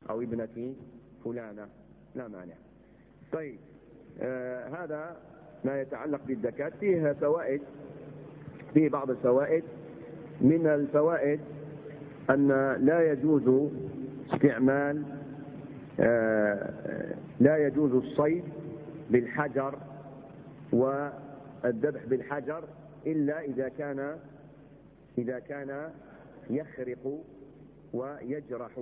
أو ابنة فلانة لا مانع. طيب هذا ما يتعلق بالزكاة. فيها فوائد، فيه بعض الفوائد. من الفوائد أن لا يجوز استعمال لا يجوز الصيد بالحجر والذبح بالحجر إلا إذا كان يخرق ويجرح.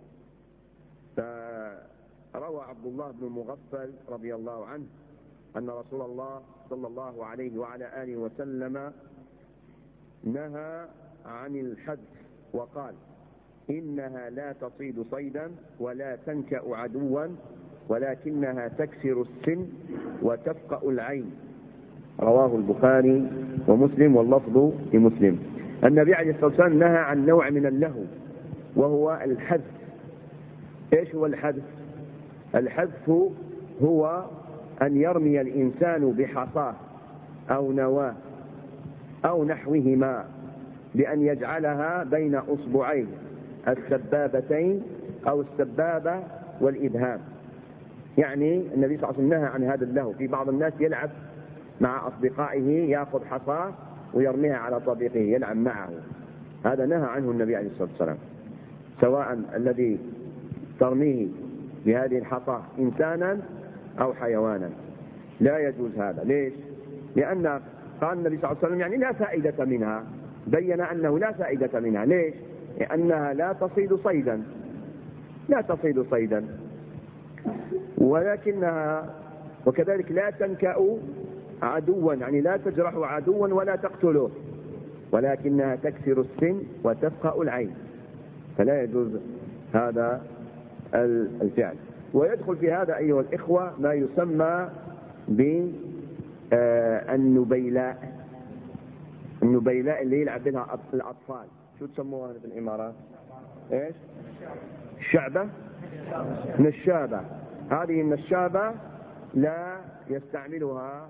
فروى عبد الله بن المغفل رضي الله عنه أن رسول الله صلى الله عليه وعلى آله وسلم نهى عن الحذف وقال: إنها لا تصيد صيدا ولا تنكأ عدوا ولكنها تكسر السن وتفقأ العين. رواه البخاري ومسلم واللفظ لمسلم. النبي عليه الصلاة والسلام نهى عن نوع من اللهو وهو الحذف. إيش هو الحذف؟ الحذف هو أن يرمي الإنسان بحصاه أو نواه أو نحوهما بأن يجعلها بين أصبعين السبابتين أو السبابة والإبهام. يعني النبي صلى الله عليه وسلم نهى عن هذا اللهو. في بعض الناس يلعب مع أصدقائه، يأخذ حصاه ويرميها على صديقه يلعب معه، هذا نهى عنه النبي عليه الصلاة والسلام. سواء الذي ترميه بهذه الحصاه إنسانا أو حيوانا لا يجوز هذا. ليش؟ لأن قال النبي صلى الله عليه وسلم يعني لا فائدة منها، بين أنه لا فائدة منها. ليش؟ لأنها لا تصيد صيدا ولكنها وكذلك لا تنكأ عدوا، يعني لا تجرح عدوا ولا تقتله، ولكنها تكسر السن وتفقأ العين، فلا يجوز هذا الفعل. ويدخل في هذا أيها الإخوة ما يسمى بالنبيلاء. النبيلاء اللي يلعب بها الأطفال، شو تسموها في الإمارات؟ إيش؟ الشعبة؟ نشابة. هذه النشابة لا يستعملها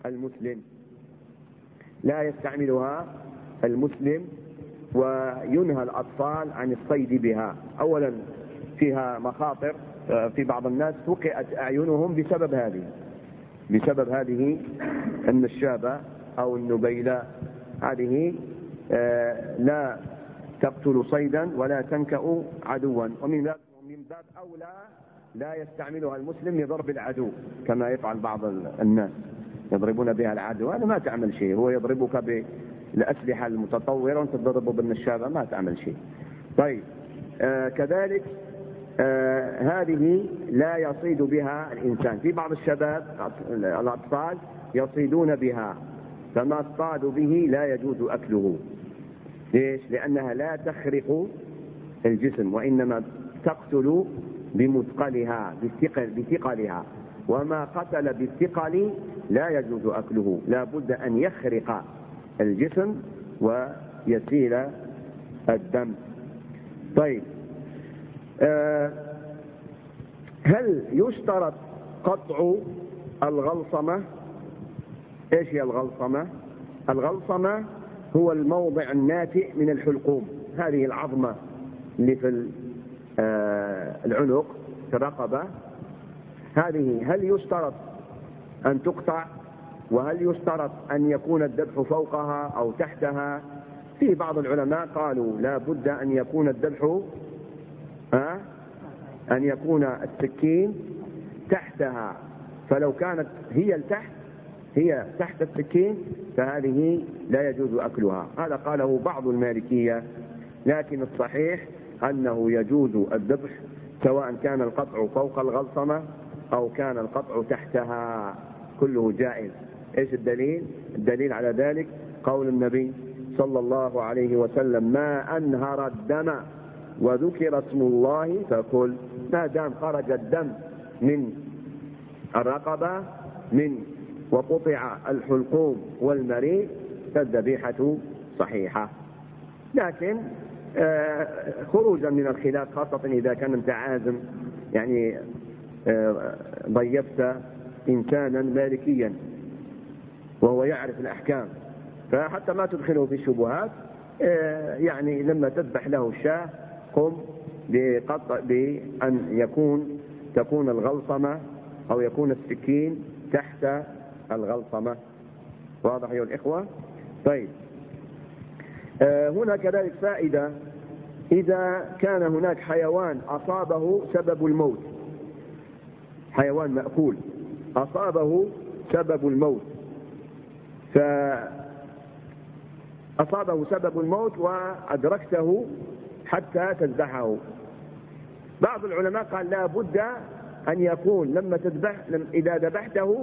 المسلم، وينهى الأطفال عن الصيد بها. أولا فيها مخاطر، في بعض الناس فقئت أعينهم بسبب هذه النشابة أو النبيلاء. هذه لا تقتل صيدا ولا تنكأ عدوا. ومن باب أولى لا يستعملها المسلم لضرب العدو كما يفعل بعض الناس، يضربون بها العدو. هذا ما تعمل شيء، هو يضربك بالأسلحة المتطورة وانت تضربه بالنشابة، ما تعمل شيء. طيب كذلك هذه لا يصيد بها الإنسان. في بعض الشباب الأطفال يصيدون بها، فما اصطادوا به لا يجوز أكله. ليش؟ لأنها لا تخرق الجسم، وإنما تقتل بمثقلها بثقلها، وما قتل بالثقل لا يجوز أكله، لا بد أن يخرق الجسم ويسيل الدم. طيب هل يشترط قطع الغلصمة؟ ايش هي الغلصمة؟ الغلصمة هو الموضع الناتئ من الحلقوم، هذه العظمة اللي في العنق في الرقبة، هذه هل يشترط أن تقطع؟ وهل يشترط أن يكون الذبح فوقها أو تحتها؟ في بعض العلماء قالوا لا بد أن يكون الذبح أن يكون السكين تحتها، فلو كانت هي تحت السكين فهذه لا يجوز أكلها. هذا قاله بعض المالكية، لكن الصحيح أنه يجوز الذبح سواء كان القطع فوق الغلصمة أو كان القطع تحتها، كله جائز. إيش الدليل؟ الدليل على ذلك قول النبي صلى الله عليه وسلم: ما أنهر الدم وذكر اسم الله فكل. ما دام خرج الدم من الرقبة وقطع الحلقوم والمريء فالذبيحة صحيحة. لكن خروجا من الخلاف، خاصة إذا كان انت عازم، يعني ضيفت إنسانا مالكيا وهو يعرف الأحكام، فحتى ما تدخله في الشبهات، يعني لما تذبح له الشاة قم بأن تكون الغلصمة أو يكون السكين تحت الغلصمة. واضح أيها الإخوة؟ طيب، هنا كذلك فائدة: إذا كان هناك حيوان أصابه سبب الموت، حيوان مأكول أصابه سبب الموت، فأصابه سبب الموت وأدركته حتى تذبحه، بعض العلماء قال لا بد أن يكون إذا ذبحته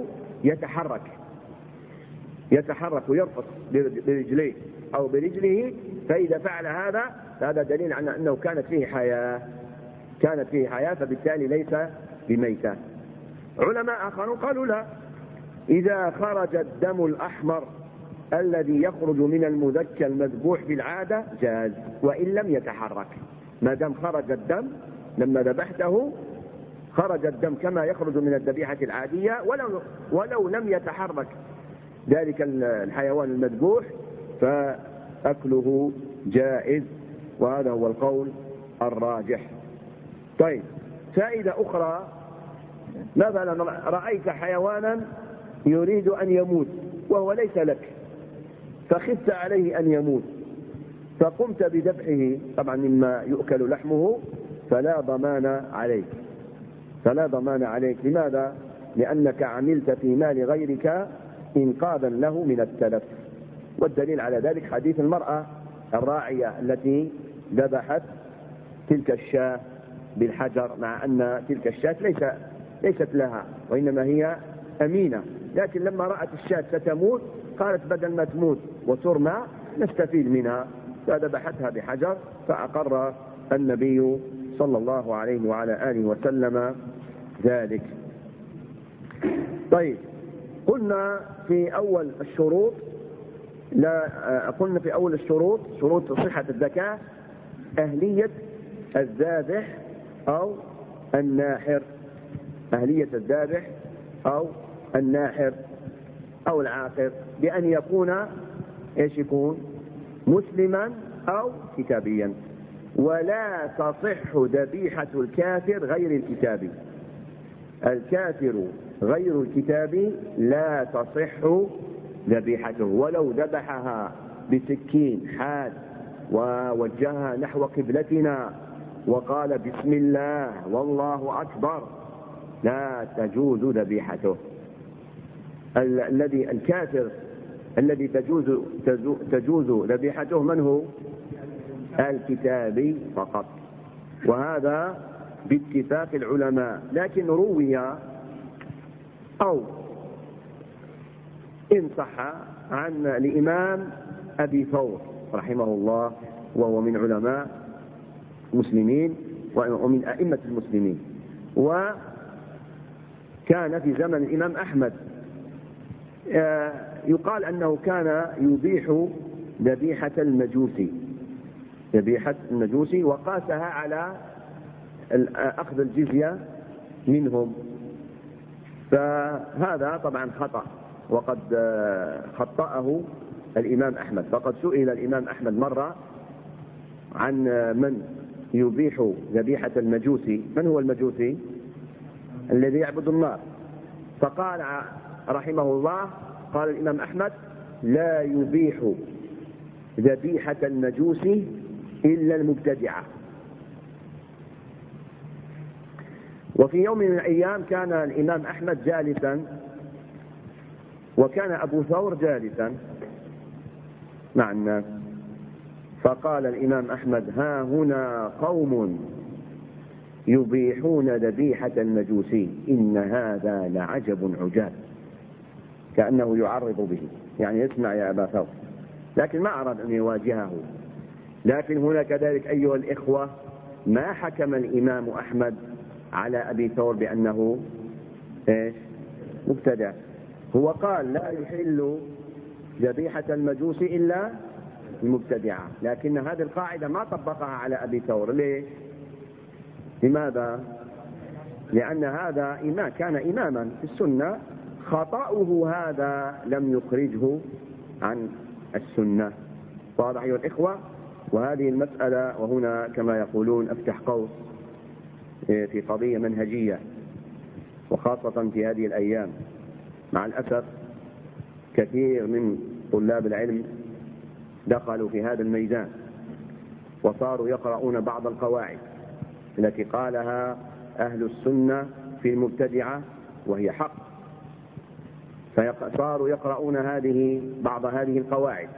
يتحرك ويرقص برجليه أو برجله، فإذا فعل هذا دليل على أنه كانت فيه حياة فبالتالي ليس بميتة. علماء آخرون قالوا لا، إذا خرج الدم الأحمر الذي يخرج من المذكى المذبوح بالعادة جاز وإن لم يتحرك، ما دام خرج الدم لما ذبحته خرج الدم كما يخرج من الذبيحة العادية ولو لم يتحرك ذلك الحيوان المذبوح فأكله جائز، وهذا هو القول الراجح. طيب، فائدة أخرى: مثلا رأيت حيوانا يريد أن يموت وهو ليس لك، فخفت عليه أن يموت فقمت بذبحه، طبعا مما يؤكل لحمه، فلا ضمان عليك. لماذا؟ لأنك عملت في مال غيرك إنقاذا له من التلف. والدليل على ذلك حديث المرأة الراعية التي ذبحت تلك الشاة بالحجر، مع أن تلك الشاة ليست لها وإنما هي أمينة، لكن لما رأت الشاة ستموت قالت بدل ما تموت وترمى نستفيد منها، فذبحتها بحجر، فأقر النبي صلى الله عليه وعلى آله وسلم ذلك. طيب، قلنا في أول الشروط شروط صحة الذكاة أهلية الذابح أو الناحر، أو العاقر، بأن يكون يكون مسلما أو كتابيا. ولا تصح ذبيحة الكافر غير الكتابي، الكافر غير الكتابي لا تصح ذبيحته، ولو ذبحها بسكين حاد ووجهها نحو قبلتنا وقال بسم الله والله أكبر لا تجوز ذبيحته. الكافر الذي تجوز ذبيحته من هو؟ الكتابي فقط، وهذا باتفاق العلماء. لكن روي أو إن صح عن الإمام أبي ثور رحمه الله، وهو من علماء المسلمين ومن أئمة المسلمين، وكان في زمن الإمام أحمد، يقال أنه كان يبيح ذبيحة المجوسي وقاسها على أخذ الجزية منهم، فهذا طبعا خطأ، وقد خطأه الإمام أحمد. فقد سئل الإمام أحمد مرة عن من يبيح ذبيحة المجوسي، من هو المجوسي؟ الذي يعبد النار، فقال رحمه الله، قال الإمام أحمد: لا يبيح ذبيحة المجوسي إلا المبتدعة. وفي يوم من الأيام كان الإمام أحمد جالسا وكان أبو ثور جالسا مع الناس، فقال الإمام أحمد: ها هنا قوم يبيحون ذبيحة المجوسي، إن هذا لعجب عجاب، كأنه يعرض به، يعني اسمع يا أبا ثور، لكن ما أراد أن يواجهه. لكن هنا كذلك أيها الإخوة ما حكم الإمام أحمد على أبي ثور بأنه مبتدع، هو قال لا يحل ذبيحة المجوس إلا المبتدعة، لكن هذه القاعدة ما طبقها على أبي ثور. ليه؟ لماذا؟ لأن هذا كان إماما في السنة، خطأه هذا لم يخرجه عن السنة. واضح أيها الإخوة؟ وهذه المسألة، وهنا كما يقولون افتح قوس في قضية منهجية، وخاصة في هذه الأيام مع الأسف كثير من طلاب العلم دخلوا في هذا الميدان وصاروا يقرؤون بعض القواعد التي قالها أهل السنة في المبتدعة وهي حق، فصاروا يقرؤون بعض هذه القواعد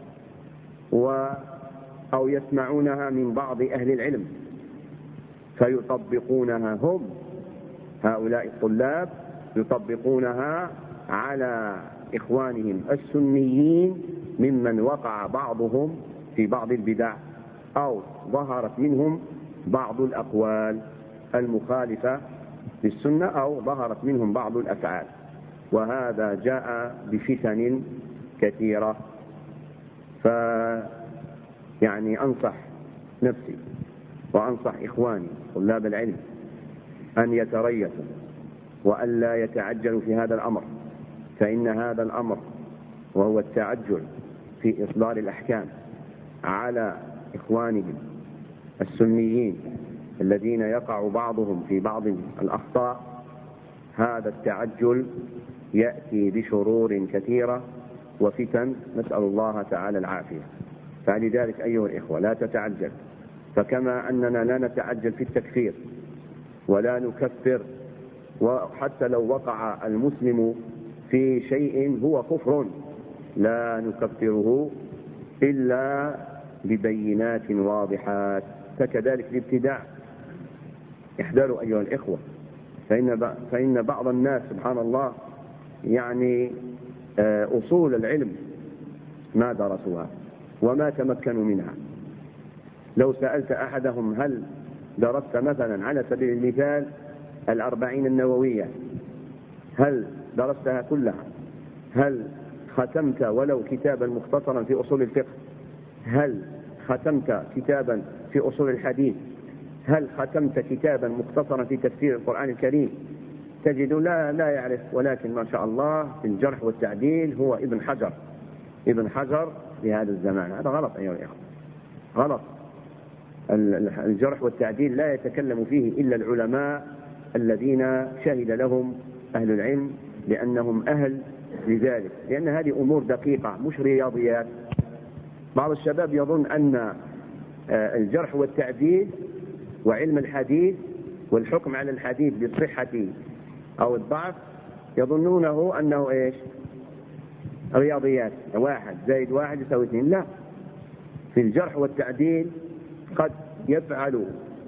أو يسمعونها من بعض أهل العلم فيطبقونها هم، هؤلاء الطلاب يطبقونها على إخوانهم السنيين ممن وقع بعضهم في بعض البدع أو ظهرت منهم بعض الأقوال المخالفة للسنة أو ظهرت منهم بعض الأفعال، وهذا جاء بفتن كثيرة. يعني أنصح نفسي وأنصح إخواني طلاب العلم أن يتريثوا وأن لا يتعجلوا في هذا الأمر، فإن هذا الأمر وهو التعجل في إصدار الأحكام على إخوانهم السنيين الذين يقع بعضهم في بعض الأخطاء، هذا التعجل يأتي بشرور كثيرة وفتن، نسأل الله تعالى العافية. فلذلك أيها الإخوة لا تتعجل، فكما أننا لا نتعجل في التكفير ولا نكفر، وحتى لو وقع المسلم في شيء هو كفر لا نكفره إلا ببينات واضحات، فكذلك الابتداع احذروا أيها الإخوة، فإن بعض الناس سبحان الله يعني أصول العلم ما درسوها وما تمكنوا منها. لو سألت أحدهم هل درست مثلا على سبيل المثال 40 النووية، هل درستها كلها؟ هل ختمت ولو كتابا مختصرا في أصول الفقه؟ هل ختمت كتابا في أصول الحديث؟ هل ختمت كتابا مختصرا في تفسير القرآن الكريم؟ تجد لا يعرف، ولكن ما شاء الله في الجرح والتعديل هو ابن حجر في هذا الزمان. هذا غلط أيها الإخوة، غلط. الجرح والتعديل لا يتكلم فيه إلا العلماء الذين شهد لهم أهل العلم لأنهم أهل لذلك، لأن هذه أمور دقيقة مش رياضيات. بعض الشباب يظن أن الجرح والتعديل وعلم الحديث والحكم على الحديث بالصحة أو الضعف يظنونه أنه إيش؟ رياضيات، 1 زائد 1 يساوي 2. لا، في الجرح والتعديل قد يفعل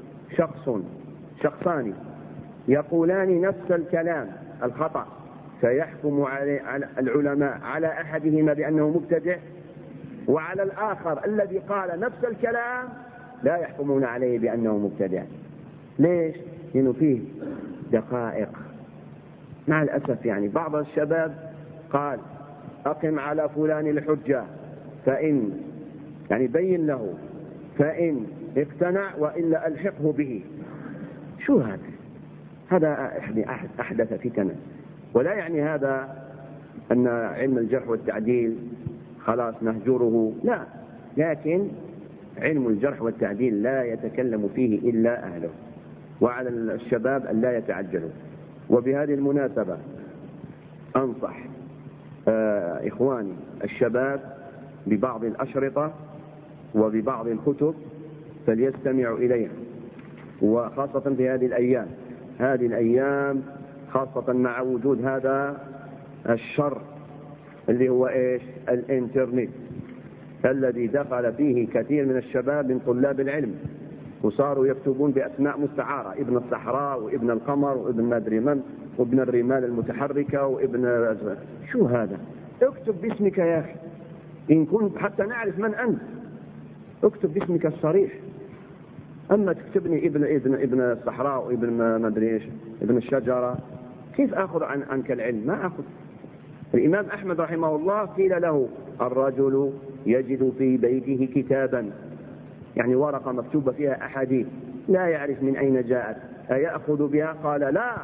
شخصان يقولان نفس الكلام الخطأ، فيحكم على العلماء على أحدهما بأنه مبتدع، وعلى الآخر الذي قال نفس الكلام لا يحكمون عليه بأنه مبتدع. ليش؟ لأنه فيه دقائق. مع الأسف يعني بعض الشباب قال أقم على فلان الحجة فإن يعني بين له فإن اقتنع وإلا ألحقه به. شو هذا أحدث فتنة، ولا يعني هذا أن علم الجرح والتعديل خلاص نهجره، لا، لكن علم الجرح والتعديل لا يتكلم فيه إلا أهله، وعلى الشباب أن لا يتعجلوا. وبهذه المناسبة أنصح إخواني الشباب ببعض الأشرطة وببعض الكتب فليستمعوا إليها، وخاصة في هذه الأيام خاصة مع وجود هذا الشر اللي هو إيش؟ الإنترنت، الذي دخل فيه كثير من الشباب من طلاب العلم وصاروا يكتبون بأسماء مستعارة، ابن الصحراء وابن القمر وابن مدري من وابن الرمال المتحركة وابن شو هذا؟ اكتب باسمك يا أخي إن كنت حتى نعرف من أنت، اكتب باسمك الصريح. أما تكتبني ابن الصحراء وابن مدري ايش، ابن الشجرة، كيف أخذ عنك العلم؟ ما أخذ. الإمام أحمد رحمه الله قيل له الرجل يجد في بيته كتابا، يعني ورقة مكتوبة فيها أحاديث لا يعرف من أين جاءت، أيأخذ بها؟ قال لا،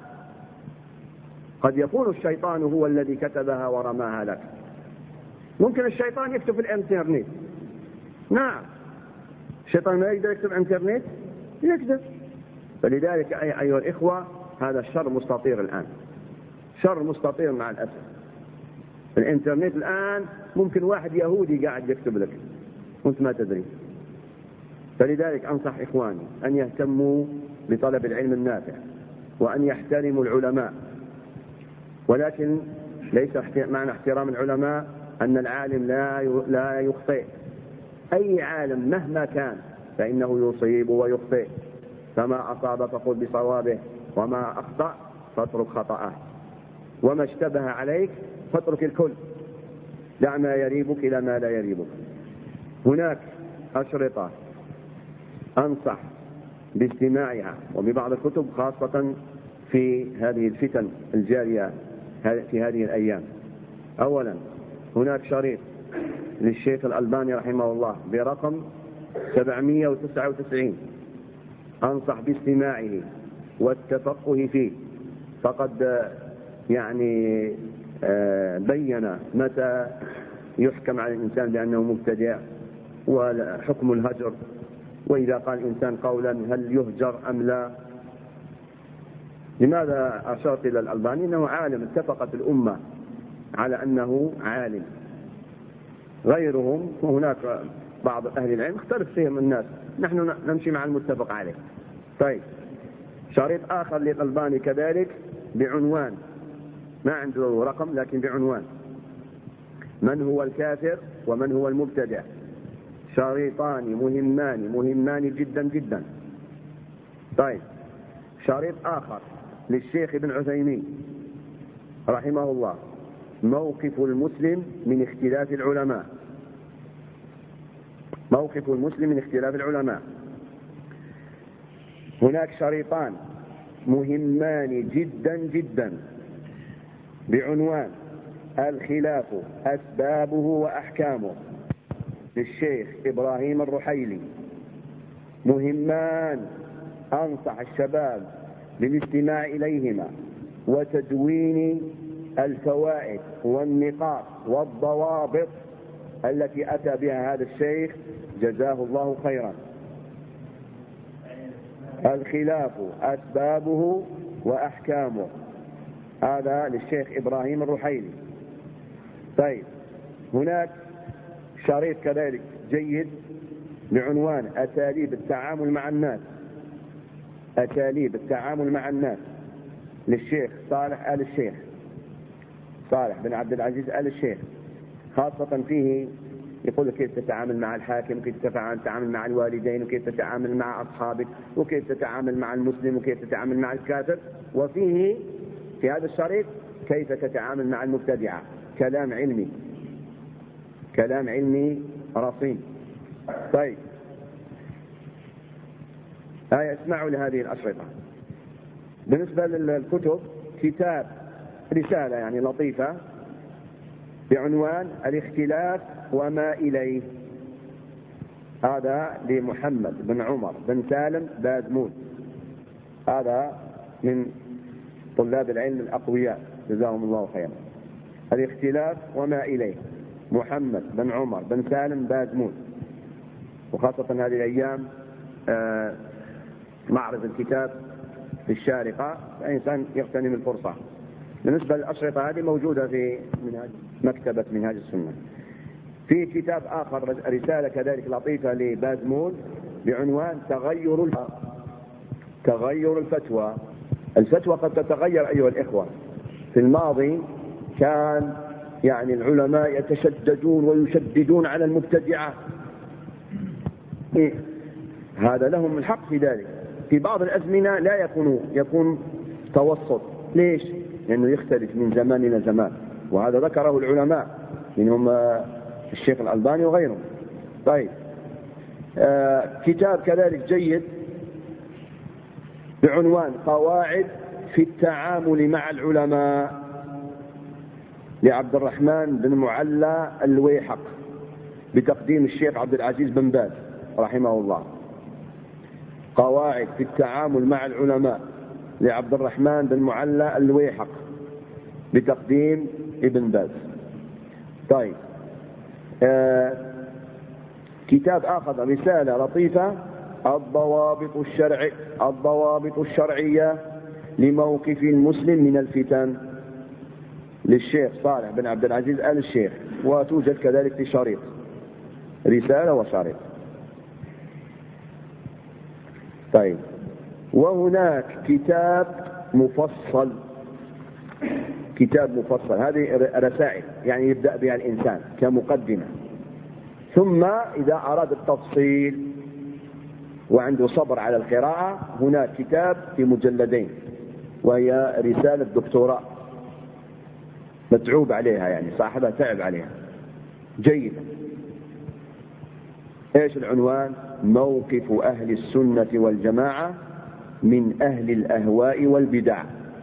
قد يكون الشيطان هو الذي كتبها ورماها لك. ممكن الشيطان يكتب في الإنترنت، نعم، الشيطان ما يقدر يكتب انترنت، يقدر. فلذلك أيها الإخوة هذا الشر مستطير الآن، شر مستطير مع الأسف. الانترنت الآن ممكن واحد يهودي قاعد يكتب لك وانت ما تدري. فلذلك أنصح إخواني أن يهتموا بطلب العلم النافع وأن يحترموا العلماء، ولكن ليس معنى احترام العلماء أن العالم لا يخطئ. أي عالم مهما كان فإنه يصيب ويخطئ، فما أصاب فقل بصوابه، وما أخطأ فاترك خطأه، وما اشتبه عليك فاترك الكل، دع ما يريبك إلى ما لا يريبك. هناك أشرطة أنصح باستماعها وببعض الكتب خاصة في هذه الفتن الجارية في هذه الأيام. أولا هناك شريط للشيخ الألباني رحمه الله برقم 799، أنصح باستماعه والتفقه فيه، فقد يعني بين متى يحكم على الإنسان بأنه مبتدع وحكم الهجر، وإذا قال الإنسان قولا هل يهجر أم لا. لماذا أشرت إلى الألباني؟ إنه عالم، اتفقت الأمة على أنه عالم. غيرهم وهناك بعض أهل العلم اختلف فيهم الناس، نحن نمشي مع المتفق عليه. طيب، شريط آخر للألباني كذلك بعنوان، ما عنده رقم لكن بعنوان، من هو الكافر ومن هو المبتدع. شريطان مهمان جدا جدا. طيب، شريط آخر للشيخ ابن عثيمين رحمه الله، موقف المسلم من اختلاف العلماء. موقف المسلم من اختلاف العلماء. هناك شريطان مهمان جدا جدا بعنوان الخلاف أسبابه وأحكامه للشيخ إبراهيم الرحيلي، مهمان، أنصح الشباب بالاستماع إليهما وتدوين الفوائد والنقاط والضوابط التي أتى بها هذا الشيخ جزاه الله خيرا. الخلاف أسبابه وأحكامه، هذا للشيخ إبراهيم الرحيلي. طيب، هناك شريط كذلك جيد بعنوان أساليب التعامل مع الناس. أساليب التعامل مع الناس للشيخ صالح آل الشيخ، صالح بن عبد العزيز آل الشيخ، خاصة فيه يقول كيف تتعامل مع الحاكم، وكيف تتعامل مع الوالدين، وكيف تتعامل مع أصحابك، وكيف تتعامل مع المسلم، وكيف تتعامل مع الكافر. وفيه في هذا الشريط كيف تتعامل مع المبتدعة. كلام علمي، كلام علمي رصين. طيب، اسمعوا لهذه الأشرطة. بالنسبة للكتب، كتاب رسالة يعني لطيفة بعنوان الاختلاف وما إليه، هذا لمحمد بن عمر بن سالم بازمون، هذا من طلاب العلم الأقوياء جزاهم الله خيرا. الاختلاف وما إليه، محمد بن عمر بن سالم بازمون. وخاصة هذه الأيام معرض الكتاب في الشارقة، الإنسان يغتنم الفرصة. بالنسبة للأشرطة هذه موجودة في مكتبة منهاج السنة. في كتاب آخر رسالة كذلك لطيفة لبازمون بعنوان تغير الفتوى. الفتوى قد تتغير أيها الإخوة. في الماضي كان يعني العلماء يتشددون ويشددون على المبتدعة، هذا لهم الحق في ذلك. في بعض الأزمنة لا يكون توسط. ليش؟ لأنه يختلف من زمان إلى زمان، وهذا ذكره العلماء منهم الشيخ الألباني وغيرهم. طيب، كتاب كذلك جيد بعنوان قواعد في التعامل مع العلماء لعبد الرحمن بن معلى الويحق بتقديم الشيخ عبد العزيز بن باز رحمه الله. قواعد في التعامل مع العلماء لعبد الرحمن بن معلى الويحق بتقديم ابن باز. طيب، كتاب آخر رسالة لطيفة، الضوابط الشرعية لموقف المسلم من الفتن، للشيخ صالح بن عبد العزيز آل الشيخ، وتوجد كذلك في شريط، رسالة وشريط. طيب، وهناك كتاب مفصل، هذه رسائل يعني يبدأ بها الإنسان كمقدمة، ثم إذا أراد التفصيل وعنده صبر على القراءة هناك كتاب في مجلدين، وهي رسالة دكتوراه متعوب عليها، يعني صاحبها تعب عليها جيدا. ايش العنوان؟ موقف أهل السنة والجماعة من أهل الأهواء والبدع،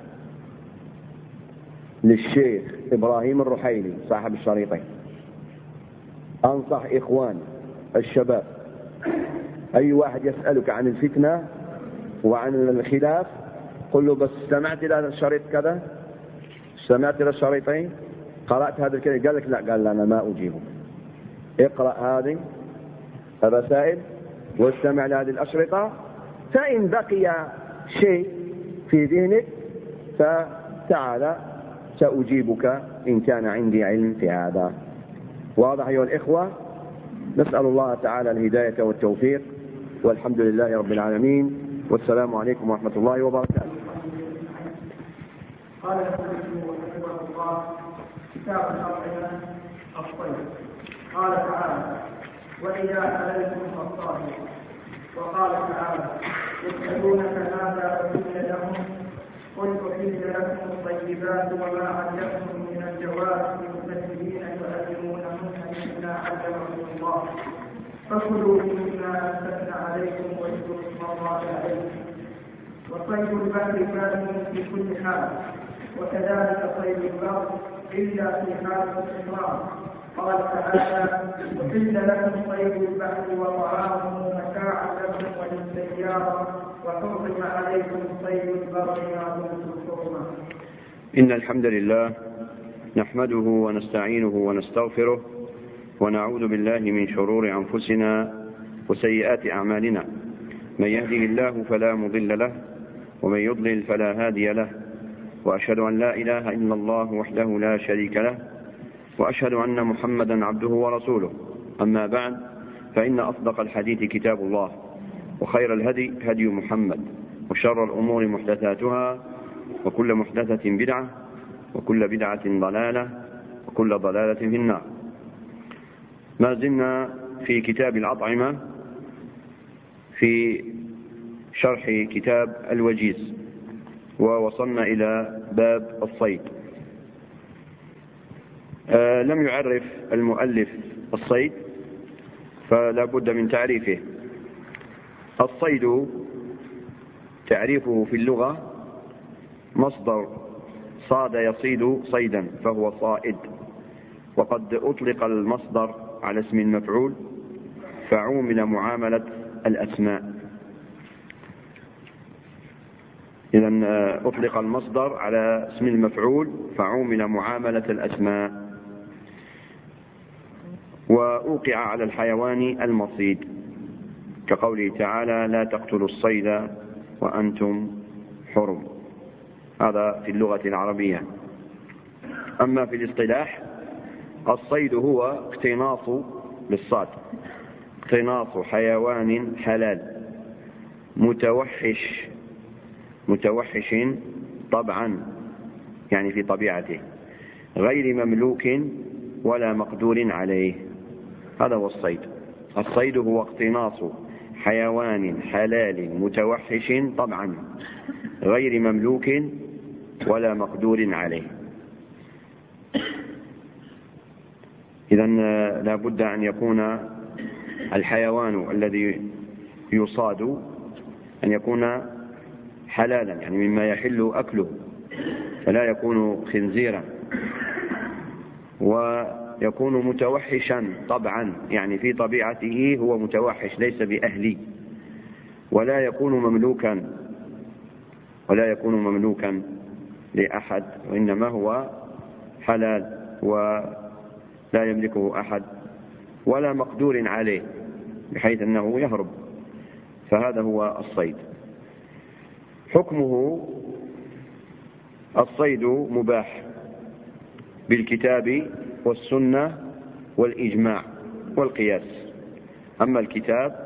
للشيخ إبراهيم الرحيلي صاحب الشريطين. أنصح إخواني الشباب، أي واحد يسألك عن الفتنة وعن الخلاف قل له بس سمعت إلى الشريط كذا، سمعت إلى الشريطين، قرأت هذا الكلام؟ قال لك لا، قال أنا ما أجيبه. اقرأ هذه الرسائل واستمع لهذه الأشرطة، فإن بقي شيء في ذهنك فتعال سأجيبك إن كان عندي علم في هذا. واضح أيها الإخوة؟ نسأل الله تعالى الهداية والتوفيق، والحمد لله رب العالمين، والسلام عليكم ورحمة الله وبركاته. قال المؤلف رحمه الله: كتاب الأطعمة الصيد. قال تعالى: وإذا حللتم فاصطادوا. وقال تعالى: يسألونك ماذا أحل لهم قل أحل لكم الطيبات وما علمتم من الجوارح المكلفين تعلمونهن مما علمكم الله فكلوا مما أمسكن عليكم واذكروا اسم الله عليه. وصيد البحر كان في كل حال، وكذلك صيد البر إلا في حال الاستحرام. قال تعالى: أحل لكم صيد البحر وطعامه متاعا لكم وللسيارة وحرم عليكم صيد البر ما دمتم حرما. إن الحمد لله نحمده ونستعينه ونستغفره، ونعوذ بالله من شرور أنفسنا وسيئات أعمالنا. من يهده الله فلا مضل له، ومن يضلل فلا هادي له، وأشهد أن لا إله إلا الله وحده لا شريك له، وأشهد أن محمدا عبده ورسوله. أما بعد، فإن أصدق الحديث كتاب الله، وخير الهدي هدي محمد، وشر الأمور محدثاتها، وكل محدثة بدعة، وكل بدعة ضلالة، وكل ضلالة في النار. ما زلنا في كتاب الأطعمة في شرح كتاب الوجيز، ووصلنا إلى باب الصيد. لم يعرف المؤلف الصيد، فلا بد من تعريفه. الصيد تعريفه في اللغة مصدر صاد يصيد صيدا فهو صائد، وقد أطلق المصدر على اسم المفعول فعومل معاملة الأسماء. إذن أطلق المصدر على اسم المفعول فعومل معاملة الأسماء. وأوقع على الحيوان المصيد، كقوله تعالى: لا تقتلوا الصيد وأنتم حرم. هذا في اللغة العربية. أما في الاصطلاح، الصيد هو اقتناص بالصاد، اقتناص حيوان حلال متوحش طبعا، يعني في طبيعته، غير مملوك ولا مقدور عليه. هذا هو الصيد. الصيد هو اقتناص حيوان حلال متوحش طبعا، غير مملوك ولا مقدور عليه. إذن لا بد أن يكون الحيوان الذي يصاد أن يكون حلالا، يعني مما يحل أكله، فلا يكون خنزيرا، ويكون متوحشا طبعا، يعني في طبيعته هو متوحش ليس بأهلي، ولا يكون مملوكا لأحد، وإنما هو حلال ولا يملكه أحد، ولا مقدور عليه، بحيث أنه يهرب، فهذا هو الصيد. حكمه: الصيد مباح بالكتاب والسنة والإجماع والقياس. أما الكتاب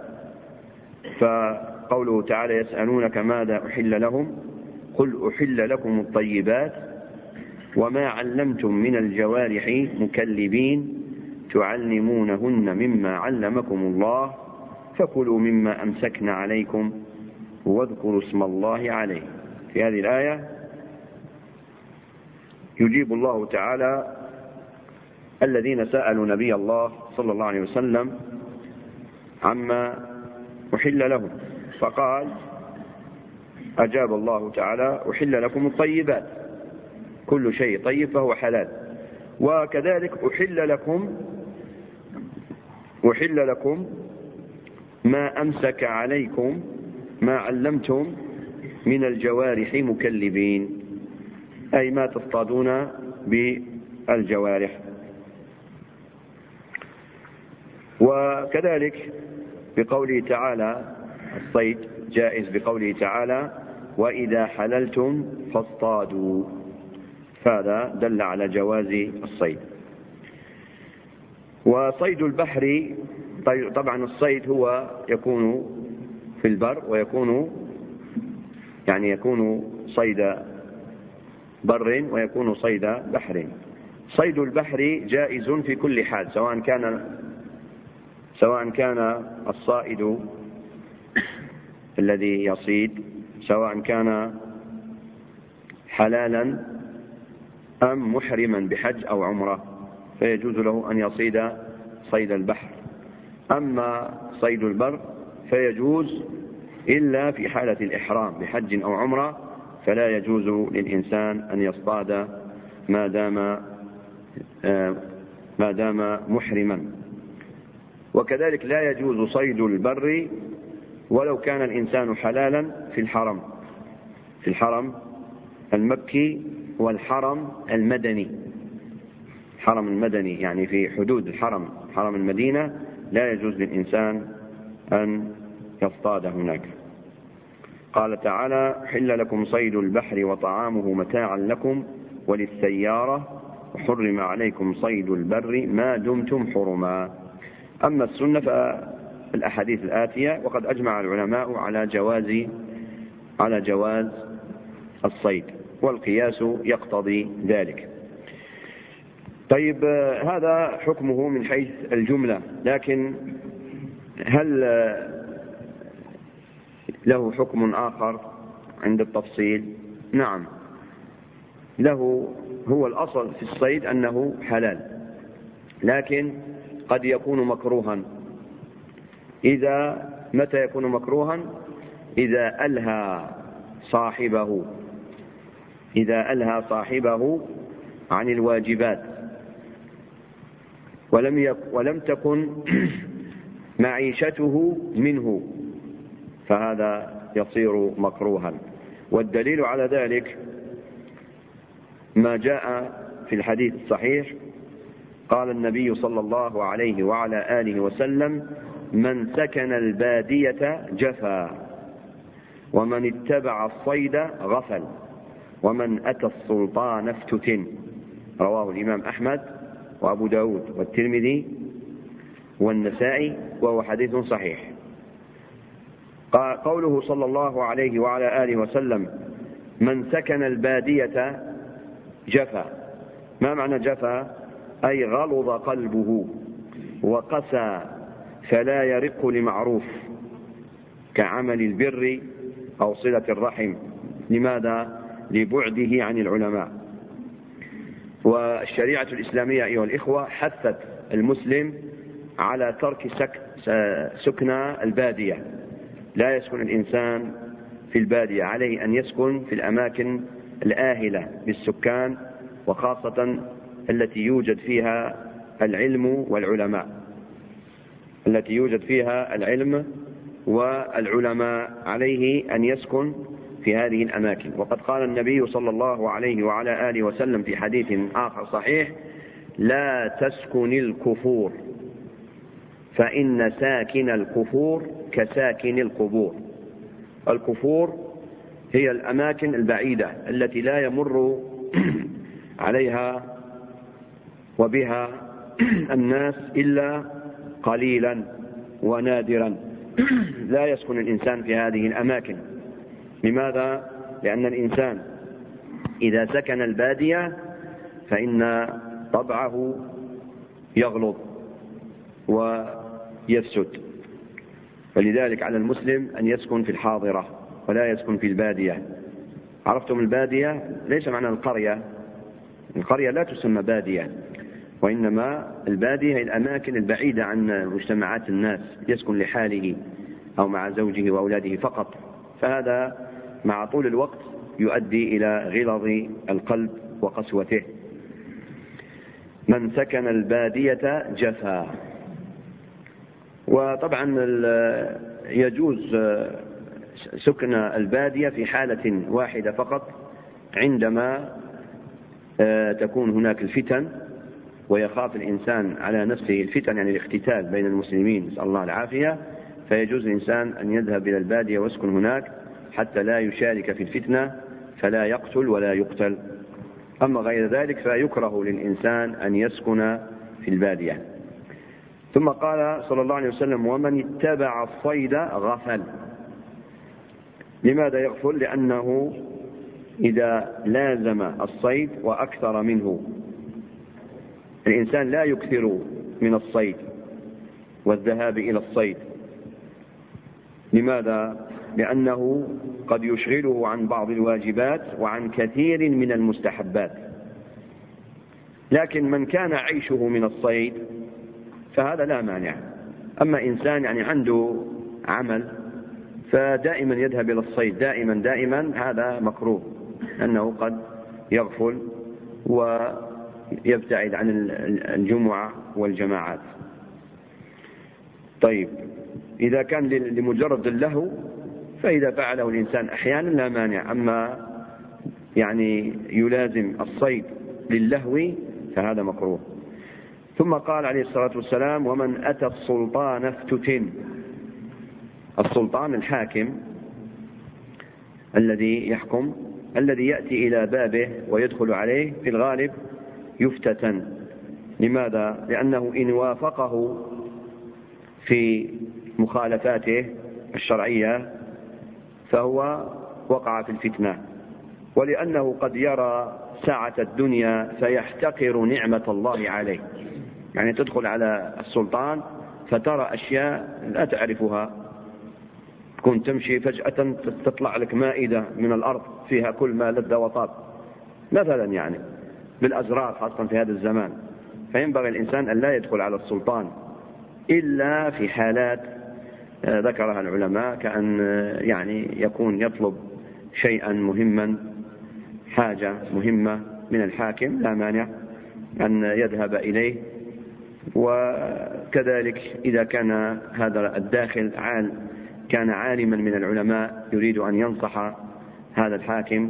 فقوله تعالى: يسألونك ماذا أحل لهم قل أحل لكم الطيبات وما علمتم من الجوارح مكلبين تعلمونهن مما علمكم الله فكلوا مما أمسكن عليكم واذكروا اسم الله عليه. في هذه الآية يجيب الله تعالى الذين سألوا نبي الله صلى الله عليه وسلم عما أحل لهم، فقال: أجاب الله تعالى: أحل لكم الطيبات، كل شيء طيب فهو حلال. وكذلك أحل لكم ما أمسك عليكم ما علمتم من الجوارح مكلبين، أي ما تصطادون بالجوارح. وكذلك بقوله تعالى الصيد جائز بقوله تعالى: وإذا حللتم فاصطادوا، فهذا دل على جواز الصيد. وصيد البحر، طبعا الصيد هو يكون في البر ويكون يكون صيد بر ويكون صيد بحر. صيد البحر جائز في كل حال، سواء كان الصائد الذي يصيد سواء كان حلالا أم محرما بحج أو عمرة، فيجوز له أن يصيد صيد البحر. أما صيد البر فيجوز إلا في حالة الإحرام بحج أو عمرة، فلا يجوز للإنسان أن يصطاد ما دام محرما. وكذلك لا يجوز صيد البر ولو كان الإنسان حلالا في الحرم المكي والحرم المدني. الحرم المدني يعني في حدود حرم المدينة لا يجوز للإنسان أن يصطاد هناك. قال تعالى: حل لكم صيد البحر وطعامه متاعا لكم وللسيارة وحرم عليكم صيد البر ما دمتم حرما. أما السنة فالأحاديث الآتية، وقد أجمع العلماء على جواز الصيد، والقياس يقتضي ذلك. طيب، هذا حكمه من حيث الجملة، لكن هل له حكم آخر عند التفصيل؟ نعم، له. هو الأصل في الصيد أنه حلال، لكن قد يكون مكروها. متى يكون مكروها؟ إذا ألهى صاحبه عن الواجبات ولم تكن معيشته منه، فهذا يصير مكروها. والدليل على ذلك ما جاء في الحديث الصحيح: قال النبي صلى الله عليه وعلى آله وسلم: من سكن البادية جفا، ومن اتبع الصيد غفل، ومن أتى السلطان افتتن. رواه الإمام أحمد وأبو داود والترمذي والنسائي، وهو حديث صحيح. قوله صلى الله عليه وعلى آله وسلم: من سكن البادية جفا، ما معنى جفا؟ أي غلظ قلبه وقسى، فلا يرق لمعروف كعمل البر أو صلة الرحم. لماذا؟ لبعده عن العلماء. والشريعة الإسلامية أيها الإخوة حثت المسلم على ترك سكن البادية. لا يسكن الإنسان في البادية، عليه أن يسكن في الأماكن الآهلة بالسكان، وخاصة التي يوجد فيها العلم والعلماء، عليه أن يسكن في هذه الأماكن. وقد قال النبي صلى الله عليه وعلى آله وسلم في حديث آخر صحيح: لا تسكن الكفور فإن ساكن الكفور كساكن القبور. الكفور هي الأماكن البعيدة التي لا يمر عليها وبها الناس إلا قليلا ونادرا، لا يسكن الإنسان في هذه الأماكن. لماذا؟ لأن الإنسان إذا سكن البادية فإن طبعه يغلظ ويفسد، فلذلك على المسلم أن يسكن في الحاضرة ولا يسكن في البادية. عرفتم البادية ليس معنى القرية، القرية لا تسمى بادية، وإنما البادية هي الأماكن البعيدة عن مجتمعات الناس، يسكن لحاله أو مع زوجه وأولاده فقط، فهذا مع طول الوقت يؤدي إلى غلظ القلب وقسوته. من سكن البادية جفا. وطبعا يجوز سكن البادية في حالة واحدة فقط، عندما تكون هناك الفتن ويخاف الإنسان على نفسه الفتن، يعني الاختتال بين المسلمين، نسأل الله العافية، فيجوز الإنسان أن يذهب إلى البادية ويسكن هناك حتى لا يشارك في الفتنة فلا يقتل ولا يقتل. أما غير ذلك فيكره للإنسان أن يسكن في البادية. ثم قال صلى الله عليه وسلم: ومن اتبع الصيد غفل. لماذا يغفل؟ لأنه إذا لازم الصيد وأكثر منه، الإنسان لا يكثر من الصيد والذهاب إلى الصيد. لماذا؟ لأنه قد يشغله عن بعض الواجبات وعن كثير من المستحبات. لكن من كان عيشه من الصيد فهذا لا مانع. أما إنسان يعني عنده عمل فدائما يذهب إلى الصيد دائما هذا مكروه، أنه قد يغفل ويبتعد عن الجمعة والجماعات. طيب، إذا كان لمجرد اللهو فإذا فعله الإنسان أحيانا لا مانع، أما يعني يلازم الصيد للهو فهذا مكروه. ثم قال عليه الصلاة والسلام: ومن أتى السلطان افتتن. السلطان الحاكم الذي يحكم، الذي يأتي إلى بابه ويدخل عليه في الغالب يفتتن. لماذا؟ لأنه إن وافقه في مخالفاته الشرعية فهو وقع في الفتنة، ولأنه قد يرى سعة الدنيا فيحتقر نعمة الله عليه. يعني تدخل على السلطان فترى أشياء لا تعرفها، كنت تمشي فجأة تطلع لك مائدة من الأرض فيها كل ما لذ وطاب مثلا، يعني بالأزرار خاصة في هذا الزمان. فينبغي الإنسان أن لا يدخل على السلطان إلا في حالات ذكرها العلماء، كأن يعني يكون يطلب شيئا مهما، حاجة مهمة من الحاكم، لا مانع أن يذهب إليه. وكذلك إذا كان هذا الداخل كان عالما من العلماء يريد أن ينصح هذا الحاكم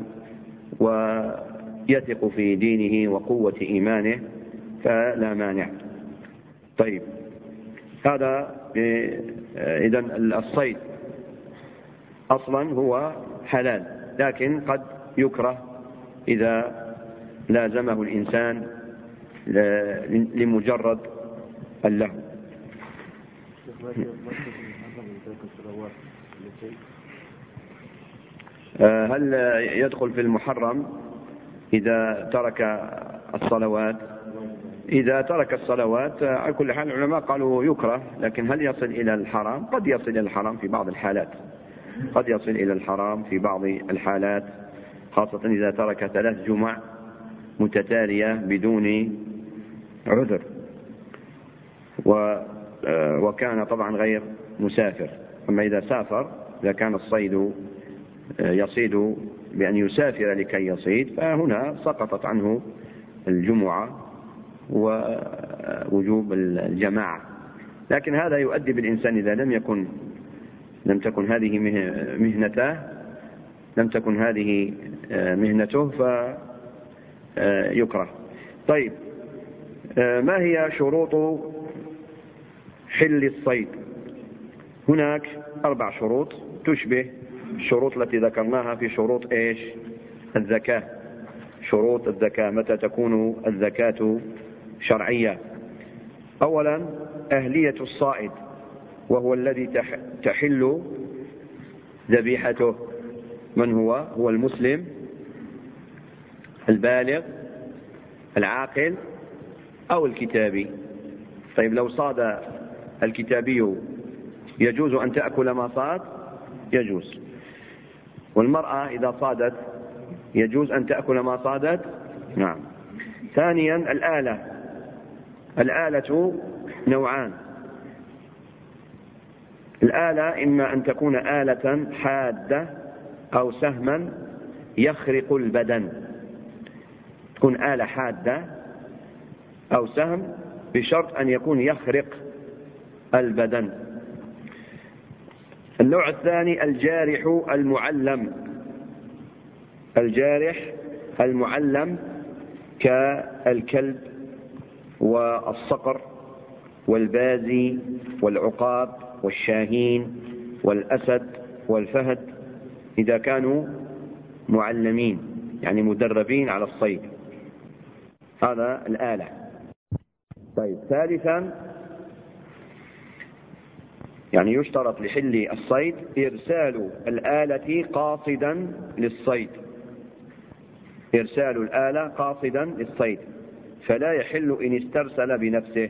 ويثق في دينه وقوة إيمانه فلا مانع. طيب، هذا إذن الصيد أصلا هو حلال، لكن قد يكره إذا لازمه الإنسان لمجرد اللهو. هل يدخل في المحرم إذا ترك الصلوات؟ إذا ترك الصلوات على كل حال العلماء قالوا يكره، لكن هل يصل إلى الحرام؟ قد يصل إلى الحرام في بعض الحالات، قد يصل إلى الحرام في بعض الحالات، خاصة إذا ترك 3 جمع متتالية بدون عذر، وكان طبعا غير مسافر. أما إذا سافر، إذا كان الصيد يصيد بأن يسافر لكي يصيد، فهنا سقطت عنه الجمعة ووجوب الجماعة. لكن هذا يؤدي بالإنسان إذا لم تكن هذه مهنته فيكره. طيب، ما هي حل الصيد. هناك 4 شروط تشبه الشروط التي ذكرناها في شروط إيش؟ الزكاة. شروط الزكاة، متى تكون الزكاة شرعية؟ أولا أهلية الصائد، وهو الذي تحل ذبيحته. من هو؟ هو المسلم البالغ العاقل أو الكتابي. طيب لو صاد الكتابي يجوز أن تأكل ما صاد؟ يجوز. والمرأة إذا صادت يجوز أن تأكل ما صادت؟ نعم. ثانيا الآلة. الآلة نوعان. الآلة إما أن تكون آلة حادة أو سهما يخرق البدن. تكون آلة حادة أو سهم بشرط أن يكون يخرق البدن. النوع الثاني الجارح المعلم. الجارح المعلم كالكلب والصقر والبازي والعقاب والشاهين والأسد والفهد، إذا كانوا معلمين يعني مدربين على الصيد، هذا الآلة. طيب ثالثا يعني يشترط لحل الصيد إرسال الآلة قاصدا للصيد. إرسال الآلة قاصدا للصيد، فلا يحل إن استرسل بنفسه.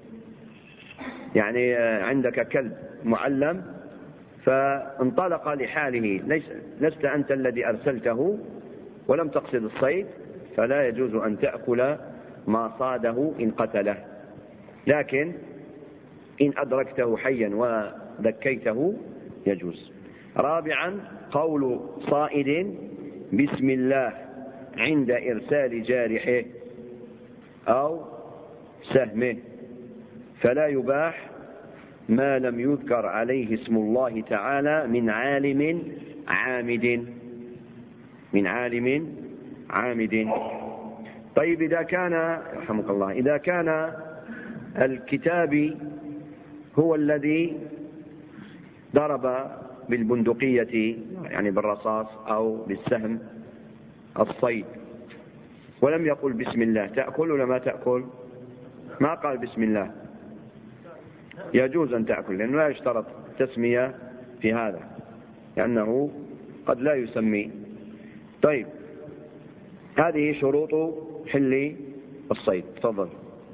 يعني عندك كلب معلم فانطلق لحاله، لست أنت الذي أرسلته ولم تقصد الصيد، فلا يجوز أن تأكل ما صاده إن قتله، لكن إن أدركته حيا وذكيته يجوز. رابعا قول صائد بسم الله عند إرسال جارحه أو سهمه، فلا يباح ما لم يذكر عليه اسم الله تعالى من عالم عامد. من عالم عامد. طيب إذا كان رحمك الله، إذا كان الكتابي هو الذي ضرب بالبندقية يعني بالرصاص أو بالسهم الصيد ولم يقل بسم الله، تأكل ولا ما تأكل؟ ما قال بسم الله، يجوز أن تأكل، لأنه لا يشترط تسمية في هذا، لأنه قد لا يسمي. طيب هذه شروط حل الصيد. تفضل.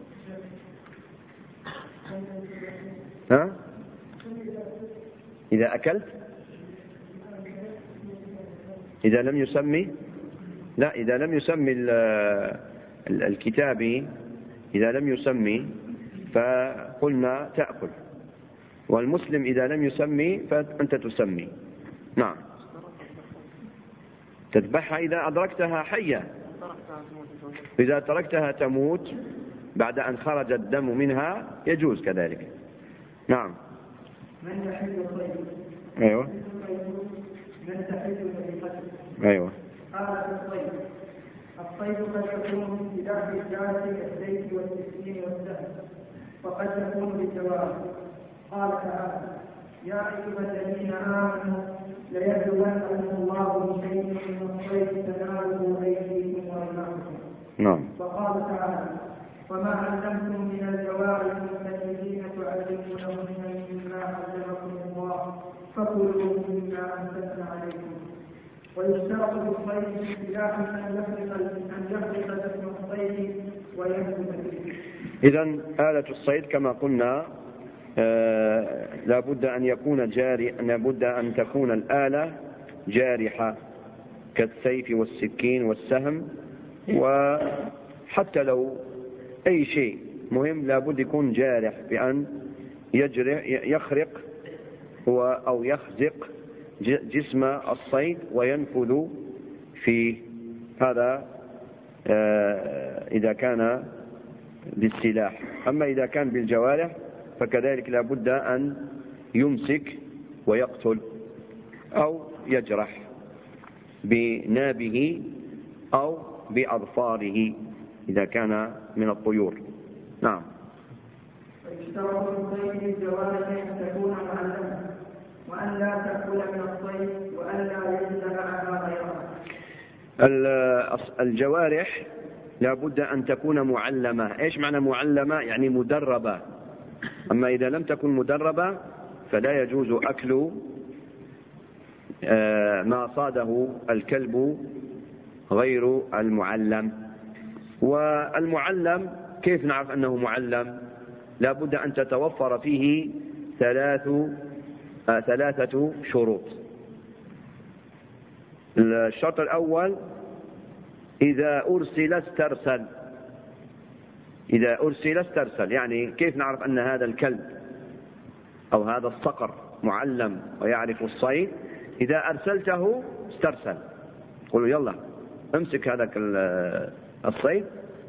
ها؟ إذا أكلت، إذا لم يسمي، لا، إذا لم يسمي الكتابي، إذا لم يسمي فقلنا تأكل، والمسلم إذا لم يسمي فأنت تسمي. نعم. تذبحها إذا أدركتها حية، إذا تركتها تموت بعد أن خرج الدم منها يجوز كذلك. نعم. من يحل الصيد؟ أيوة. من تحل ذبيحته؟ أيوة. قال الصيد قد يكون بداخل الجارة كالسيف والسكين والسهم، وقد يكون بالجواب. قال تعالى: يا أيها الذين آمنوا ليبلونكم الله بشيء من الصيد تناله أيديكم ورماحكم. نعم. وقال تعالى: وما علمتم من الجوارح المكلفين تعلمونهن مما علمكم الله فكلوا مما أمسكن عليكم. ويشترط بالصيد اختلاف أن يخلق جسم الصيد وينفذ فيه. إذن آلة الصيد كما قلنا لابد أن تكون الآلة جارحة كالسيف والسكين والسهم، وحتى لو أي شيء مهم لابد يكون جارح بأن يخرق أو يخزق جسم الصيد وينفذ فيه. هذا إذا كان بالسلاح. أما إذا كان بالجوارح فكذلك لابد أن يمسك ويقتل أو يجرح بنابه أو بأظفاره إذا كان من الطيور. نعم. ويشترط في الصيد للجوارح أن تكون معلمة وأن لا تأكل من الصيد وأن لا يجد معها غيرها. الجوارح لا بد أن تكون معلمة. إيش معنى معلمة؟ يعني مدربة. أما إذا لم تكن مدربة فلا يجوز أكل ما صاده الكلب غير المعلم. والمعلم كيف نعرف أنه معلم؟ لا بد أن تتوفر فيه ثلاثة شروط. الشرط الأول إذا أرسل استرسل. إذا أرسل استرسل يعني كيف نعرف أن هذا الكلب أو هذا الصقر معلم ويعرف الصيد؟ إذا أرسلته استرسل، قل له يلا امسك هذا الصيد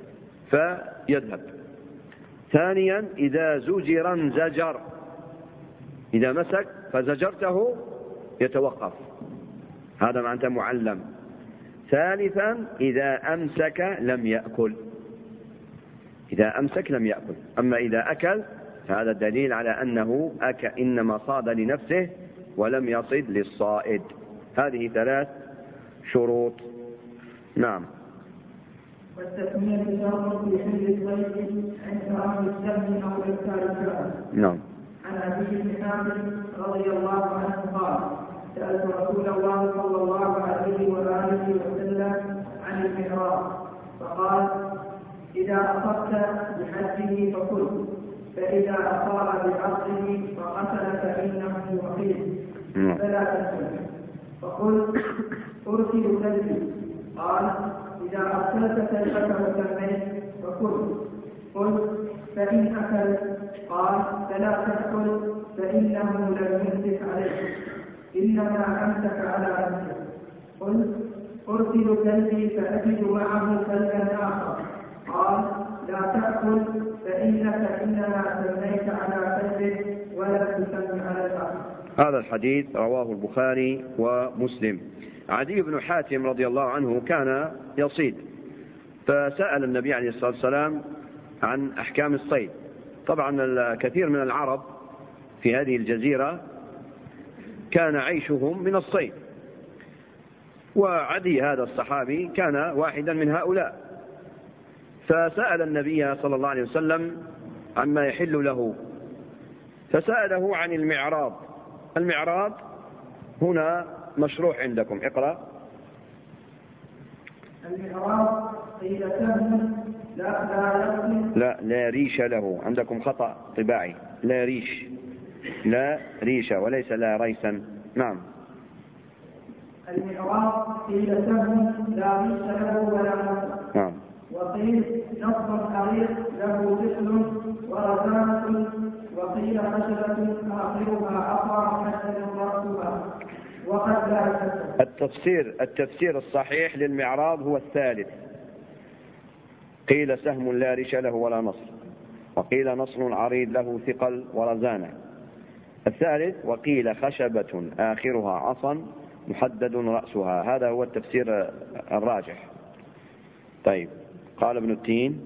فيذهب. ثانيا إذا زجر انزجر، إذا مسك فزجرته يتوقف، هذا معنى معلم. ثالثا إذا أمسك لم يأكل، إذا أمسك لم يأكل. أما إذا أكل فهذا دليل على أنه إنما صاد لنفسه ولم يصد للصائد. هذه 3 شروط. نعم. والتسمية شرط في حل الصيد عند أمر السهم أو إبطال الشهر. نعم. عن أبي بن حاتم رضي الله عنه قال: سألت رسول الله صلى الله عليه وآله وسلم عن المحراب فقال: إذا أصبت بحده فكل، فإذا أصاب بعرضه فقتل فإنه وقيل فلا تأكل. فقل: أرسل كلبي. قال: إذا أرسلت كلبك وسميت فكل. قل: فإن أكل. قال: فلا تأكل فإنه لم يمسك عليك، إنما أمسك على نفسه. قل: أرسل كلبي فأجد معه كلبا آخر. قال: لا تأكل فإنك إنما سميت على كلبك ولم تسمي على الآخر. هذا الحديث رواه البخاري ومسلم. عدي بن حاتم رضي الله عنه كان يصيد، فسأل النبي عليه الصلاة والسلام عن أحكام الصيد. طبعا الكثير من العرب في هذه الجزيرة كان عيشهم من الصيد، وعدي هذا الصحابي كان واحدا من هؤلاء، فسأل النبي صلى الله عليه وسلم عما يحل له، فسأله عن المعراض. المعراض هنا مشروع عندكم، اقرأ. المعراض قيل سهم لا ريش له، عندكم خطأ طباعي، لا ريش، لا ريش وليس لا ريسا. نعم. المعراض قيل سهم لا ريش له ولا نصر. نعم. وقيل نصر حرير له مثل ورزانة. وقيل خشبة آخرها عصا محسن رأسها وقد لا التفسير الصحيح للمعراض هو الثالث، قيل سهم لا ريش له ولا نصر، وقيل نصر عريض له ثقل ورزانة. الثالث وقيل خشبة آخرها عصا محدد رأسها. هذا هو التفسير الراجح. طيب، قال ابن التين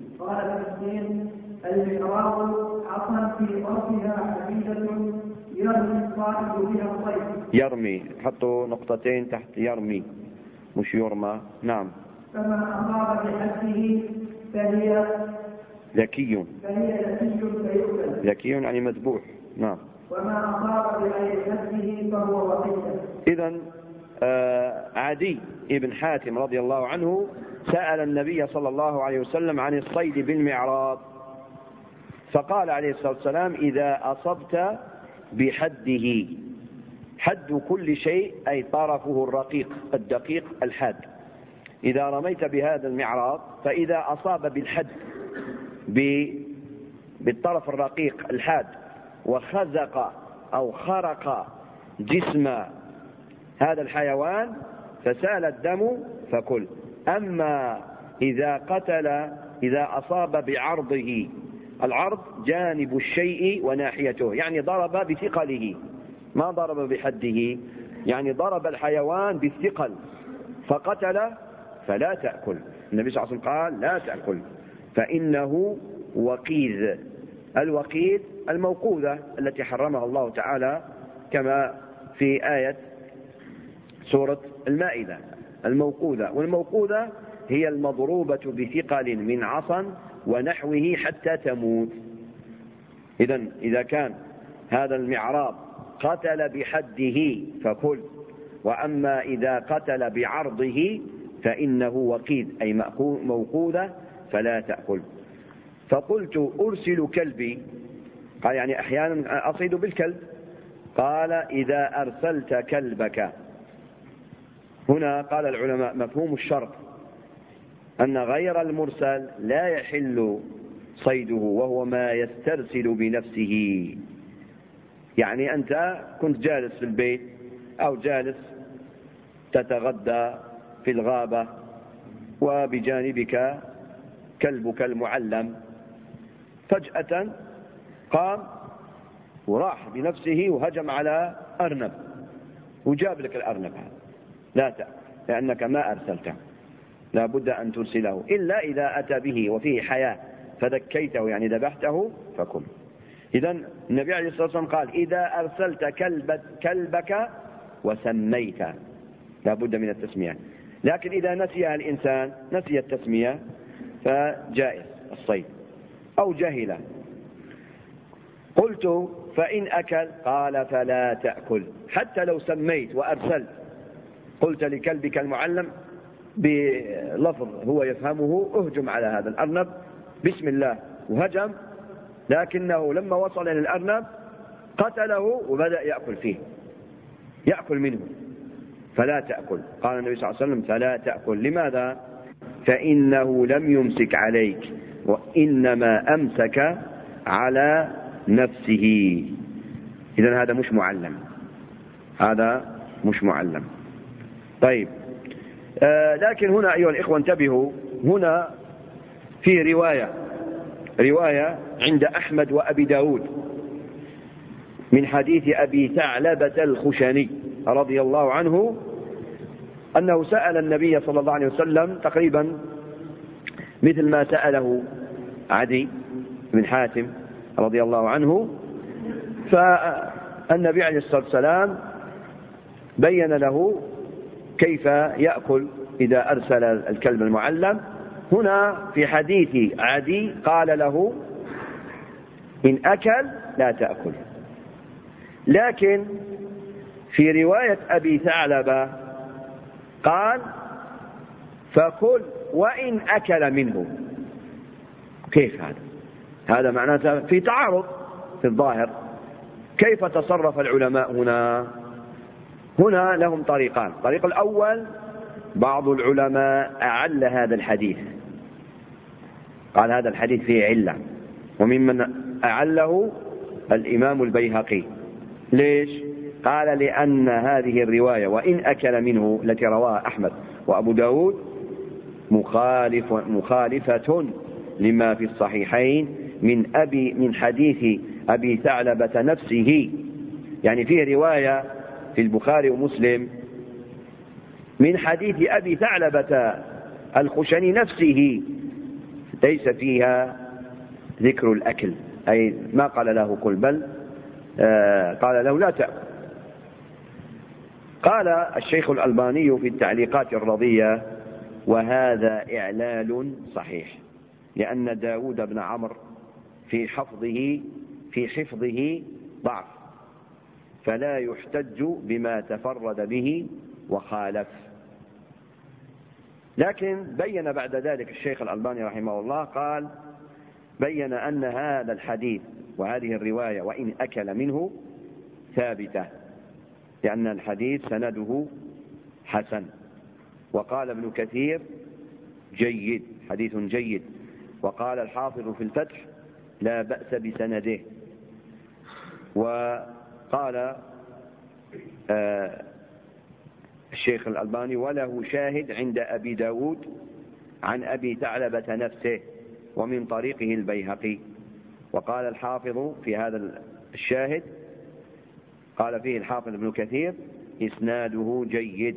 المعراض عصا في أرضها حديدة يرمي الصائد بها الصيد. يرمي، حطوا نقطتين تحت يرمي مش يرمى. نعم. فما أصاب بحده فهي ذكي فيؤكل. ذكي يعني مذبوح. نعم. وما أصاب بغير حده فهو وقيل. إذن عدي بن حاتم رضي الله عنه سأل النبي صلى الله عليه وسلم عن الصيد بالمعراض، فقال عليه الصلاة والسلام: إذا أصبت بحده. حد كل شيء أي طرفه الرقيق الدقيق الحاد. إذا رميت بهذا المعراض فإذا أصاب بالحد بالطرف الرقيق الحاد وخزق أو خرق جسم هذا الحيوان فسال الدم فكل. أما إذا قتل، إذا أصاب بعرضه، العرض جانب الشيء وناحيته، يعني ضرب بثقله، ما ضرب بحده، يعني ضرب الحيوان بالثقل فقتل فلا تأكل. النبي صلى الله عليه وسلم قال: لا تأكل فإنه وقيذ. الوقيد الموقوذة التي حرمها الله تعالى كما في آية سورة المائدة، الموقوذة. والموقوذة هي المضروبة بثقل من عصا ونحوه حتى تموت. إذا كان هذا المعراض قتل بحده فكل، وأما إذا قتل بعرضه فإنه وقيد أي موقوذة فلا تأكل. فقلت أرسل كلبي، قال يعني أحيانا أصيد بالكلب. قال إذا أرسلت كلبك. هنا قال العلماء مفهوم الشرط أن غير المرسل لا يحل صيده وهو ما يسترسل بنفسه. يعني أنت كنت جالس في البيت أو جالس تتغدى في الغابة وبجانبك كلبك المعلم، فجأة قام وراح بنفسه وهجم على أرنب وجاب لك الأرنب هذا، لا تأكل لأنك ما أرسلته، لا بد أن ترسله إلا إذا أتى به وفيه حياة فذكيته يعني ذبحته فكل. إذن النبي عليه الصلاة والسلام قال إذا أرسلت كلبك وسميت، لا بد من التسمية. لكن إذا نسيها الإنسان، نسي التسمية، فجائز الصيد أو جهل. قلت فإن أكل؟ قال فلا تأكل. حتى لو سميت وأرسلت، قلت لكلبك المعلم بلفظ هو يفهمه اهجم على هذا الأرنب بسم الله، وهجم، لكنه لما وصل للأرنب قتله وبدأ يأكل فيه، يأكل منه، فلا تأكل. قال النبي صلى الله عليه وسلم فلا تأكل. لماذا؟ فإنه لم يمسك عليك وإنما أمسك على نفسه. إذن هذا مش معلم، هذا مش معلم. طيب، لكن هنا أيها الإخوة انتبهوا، هنا في رواية عند أحمد وأبي داود من حديث أبي ثعلبة الخشني رضي الله عنه أنه سأل النبي صلى الله عليه وسلم تقريبا مثل ما سأله عدي بن حاتم رضي الله عنه، فالنبي عليه الصلاة والسلام بين له كيف يأكل إذا أرسل الكلب المعلم. هنا في حديث عدي قال له إن أكل لا تأكل، لكن في رواية أبي ثعلبة قال فكل وإن أكل منه. كيف هذا؟ هذا معناته في تعارض في الظاهر. كيف تصرف العلماء هنا؟ هنا لهم طريقان. الطريق الأول، بعض العلماء أعل هذا الحديث، قال هذا الحديث فيه علة، وممن أعله الإمام البيهقي. ليش؟ قال لأن هذه الرواية وإن أكل منه التي رواها أحمد وأبو داود مخالفة لما في الصحيحين من حديث أبي ثعلبة نفسه. يعني فيه رواية في البخاري ومسلم من حديث أبي ثعلبة الخشني نفسه ليس فيها ذكر الأكل، أي ما قال له كل، بل قال له لا تأكل. قال الشيخ الألباني في التعليقات الرضية وهذا إعلال صحيح، لأن داود بن عمرو في حفظه ضعف، فلا يحتج بما تفرد به وخالف. لكن بين بعد ذلك الشيخ الألباني رحمه الله قال بين أن هذا الحديث وهذه الرواية وإن أكل منه ثابتة، لأن الحديث سنده حسن. وقال ابن كثير جيد، حديث جيد. وقال الحافظ في الفتح لا بأس بسنده. وقال الشيخ الألباني وله شاهد عند أبي داود عن أبي ثعلبة نفسه ومن طريقه البيهقي. وقال الحافظ في هذا الشاهد، قال فيه الحافظ ابن كثير إسناده جيد.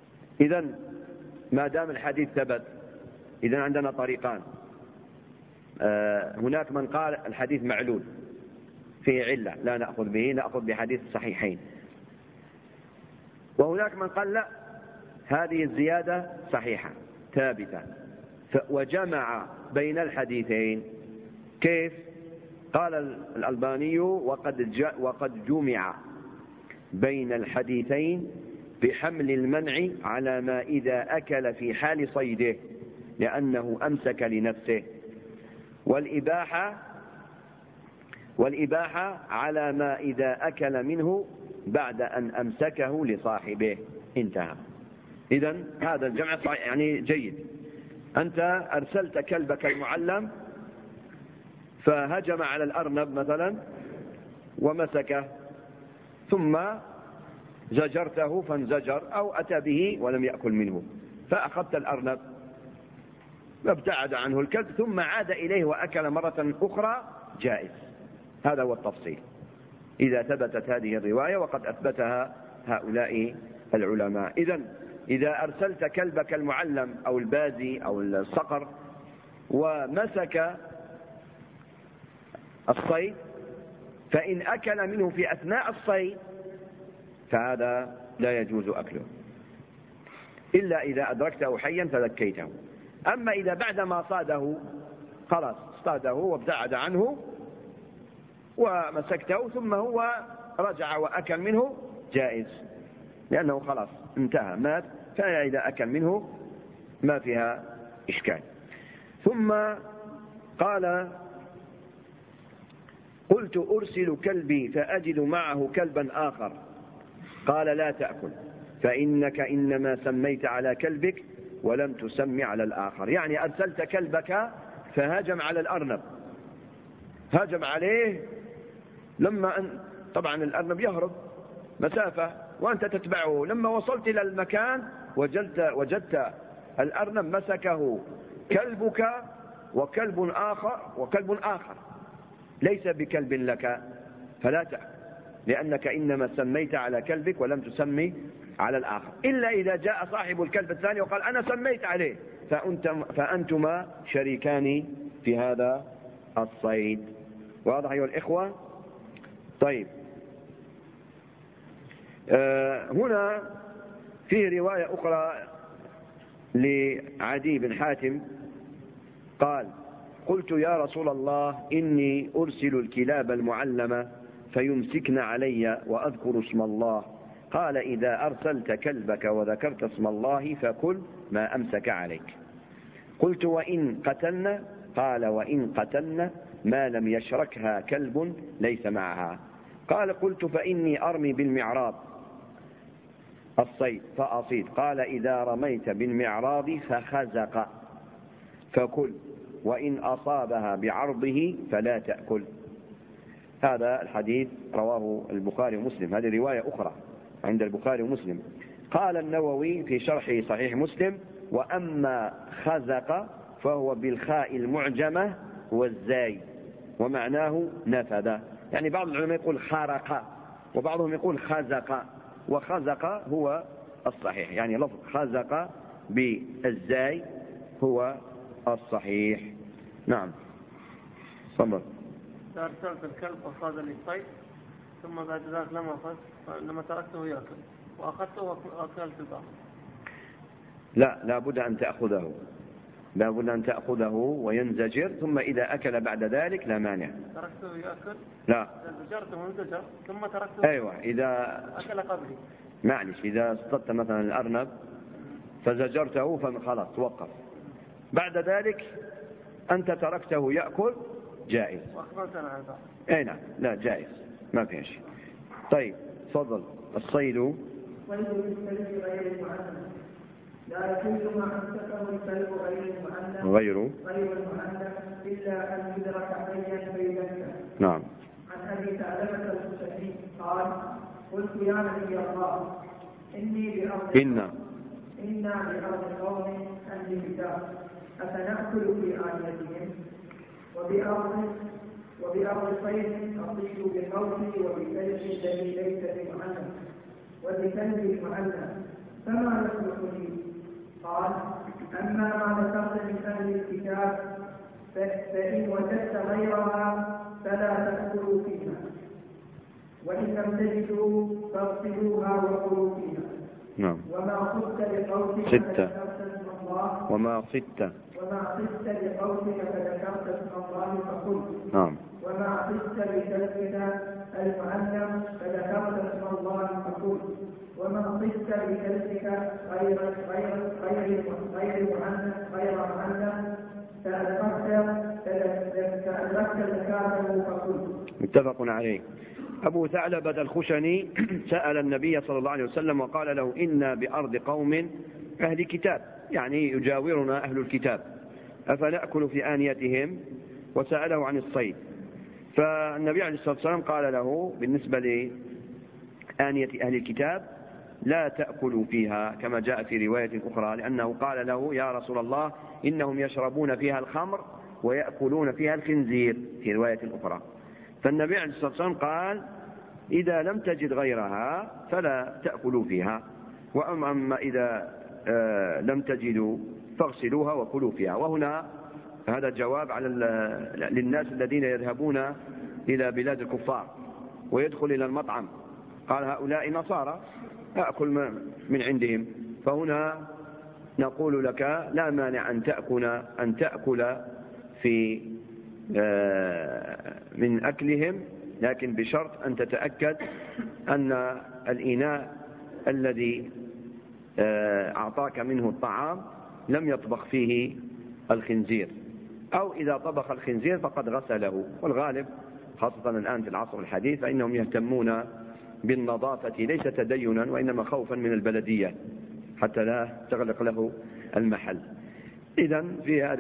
إذن ما دام الحديث ثبت، إذن عندنا طريقان. هناك من قال الحديث معلول فيه علة لا نأخذ به، نأخذ بحديث الصحيحين. وهناك من قال لا، هذه الزيادة صحيحة ثابتة، وجمع بين الحديثين. كيف؟ قال الألباني وقد جمع بين الحديثين بحمل المنع على ما إذا أكل في حال صيده لأنه أمسك لنفسه، والإباحة على ما إذا أكل منه بعد أن أمسكه لصاحبه. انتهى. إذن هذا الجمع يعني جيد. أنت أرسلت كلبك المعلم فهجم على الأرنب مثلا ومسكه، ثم زجرته فانزجر، أو أتى به ولم يأكل منه، فأخذت الأرنب وابتعد عنه الكلب ثم عاد إليه وأكل مرة أخرى، جائز. هذا هو التفصيل إذا ثبتت هذه الرواية، وقد أثبتها هؤلاء العلماء. إذا أرسلت كلبك المعلم أو البازي أو الصقر ومسك الصيد، فإن أكل منه في أثناء الصيد فهذا لا يجوز أكله إلا إذا أدركته حيا فذكيته. أما إذا بعدما صاده، خلاص اصطاده وابتعد عنه ومسكته ثم هو رجع وأكل منه، جائز، لأنه خلاص انتهى مات، فإذا أكل منه ما فيها إشكال. ثم قال: قلت أرسل كلبي فأجد معه كلبا آخر، قال: لا تأكل، فإنك إنما سميت على كلبك ولم تسمي على الآخر. يعني أرسلت كلبك فهجم على الأرنب، هجم عليه، طبعا الأرنب يهرب مسافة وأنت تتبعه، لما وصلت إلى المكان وجدت الأرنب مسكه كلبك وكلب آخر ليس بكلب لك، فلا تأكل، لأنك إنما سميت على كلبك ولم تسمي على الآخر، إلا إذا جاء صاحب الكلب الثاني وقال: أنا سميت عليه، فأنتما شريكان في هذا الصيد. واضح أيها الإخوة؟ طيب، هنا فيه رواية أخرى لعدي بن حاتم قال: قلت يا رسول الله إني أرسل الكلاب المعلمة فيمسكن علي وأذكر اسم الله، قال: إذا أرسلت كلبك وذكرت اسم الله فكل ما أمسك عليك. قلت: وإن قتلنا؟ قال: وإن قتلنا ما لم يشركها كلب ليس معها. قال: قلت: فإني أرمي بالمعراض الصيد فأصيد. قال: إذا رميت بالمعراض فخزق فكل، وإن أصابها بعرضه فلا تأكل. هذا الحديث رواه البخاري ومسلم، هذه رواية أخرى عند البخاري ومسلم. قال النووي في شرح صحيح مسلم: وأما خزق فهو بالخاء المعجمة والزاي، ومعناه نفذ. يعني بعض العلماء يقول خارق، وبعضهم يقول خزق، وخزق هو الصحيح، يعني لفظ خزق بالزاي هو الصحيح. نعم، صبر. أرسلت الكلب وصاد للصيد، ثم بعد ذلك لما تركته يأكل وأخذته وأكلت الباقي. لا بد أن تأخذه، لا بد أن تأخذه وينزجر، ثم إذا أكل بعد ذلك لا مانع. تركته يأكل؟ لا، زجرته وانزجر ثم تركته. أيوة، إذا أكل قبلي. معلش، إذا اصطدت مثلا الأرنب فزجرته فخلاص توقف، بعد ذلك أنت تركته يأكل، جائز. وأخبرت عن هذا. أي نعم، لا جائز، ما في شيء. طيب، تفضل. الصيد بالكلب غير المعلم، لا يحل ما أمسكه الكلب غير المعلم إلا أن يدرك حيا فيذكر. نعم. عن أبي ثعلبة الخشني قال: قلت يا نبي الله إنا بأرض قوم أهل كتاب، أفنأكل في آنيتهم؟ وبأرض صيد أصيب بقوتي وبكلب الذي ليس بمعلم وبكلب المعلم، فما يصلح لي؟ قال: أما ما ذكرت من أهل الكتاب فإن وجدت غيرها فلا تأكلوا فيها، وإن لم تجدوا فاغسلوها وكلوا فيها. نعم. وما صدت بقولك فذكرت اسم الله فكل. نعم. وما صدت بكلبك المعلم فذكرت اسم الله فكل. وما صدت بكلبك غير معلم فأدركت زكاته فكل. متفق عليه. أبو ثعلبة الخشني سأل النبي صلى الله عليه وسلم وقال له: إنا بأرض قوم أهل كتاب، يعني يجاورنا أهل الكتاب، أفنأكل في آنيتهم؟ وسأله عن الصيد. فالنبي عليه الصلاة والسلام قال له بالنسبة لآنية أهل الكتاب: لا تأكلوا فيها، كما جاء في رواية أخرى، لأنه قال له: يا رسول الله إنهم يشربون فيها الخمر ويأكلون فيها الخنزير، في رواية أخرى. فالنبي عليه الصلاة والسلام قال: إذا لم تجد غيرها فلا تأكلوا فيها، وأما إذا لم تجدوا فاغسلوها وكلوا فيها. وهنا هذا جواب على للناس الذين يذهبون إلى بلاد الكفار ويدخل إلى المطعم، قال: هؤلاء نصارى أكل من عندهم. فهنا نقول لك: لا مانع أن تأكل في من أكلهم، لكن بشرط أن تتأكد أن الإناء الذي أعطاك منه الطعام لم يطبخ فيه الخنزير، أو إذا طبخ الخنزير فقد غسله. والغالب خاصة الآن في العصر الحديث فإنهم يهتمون بالنظافة، ليس تدينا وإنما خوفا من البلدية حتى لا تغلق له المحل. إذن في هذه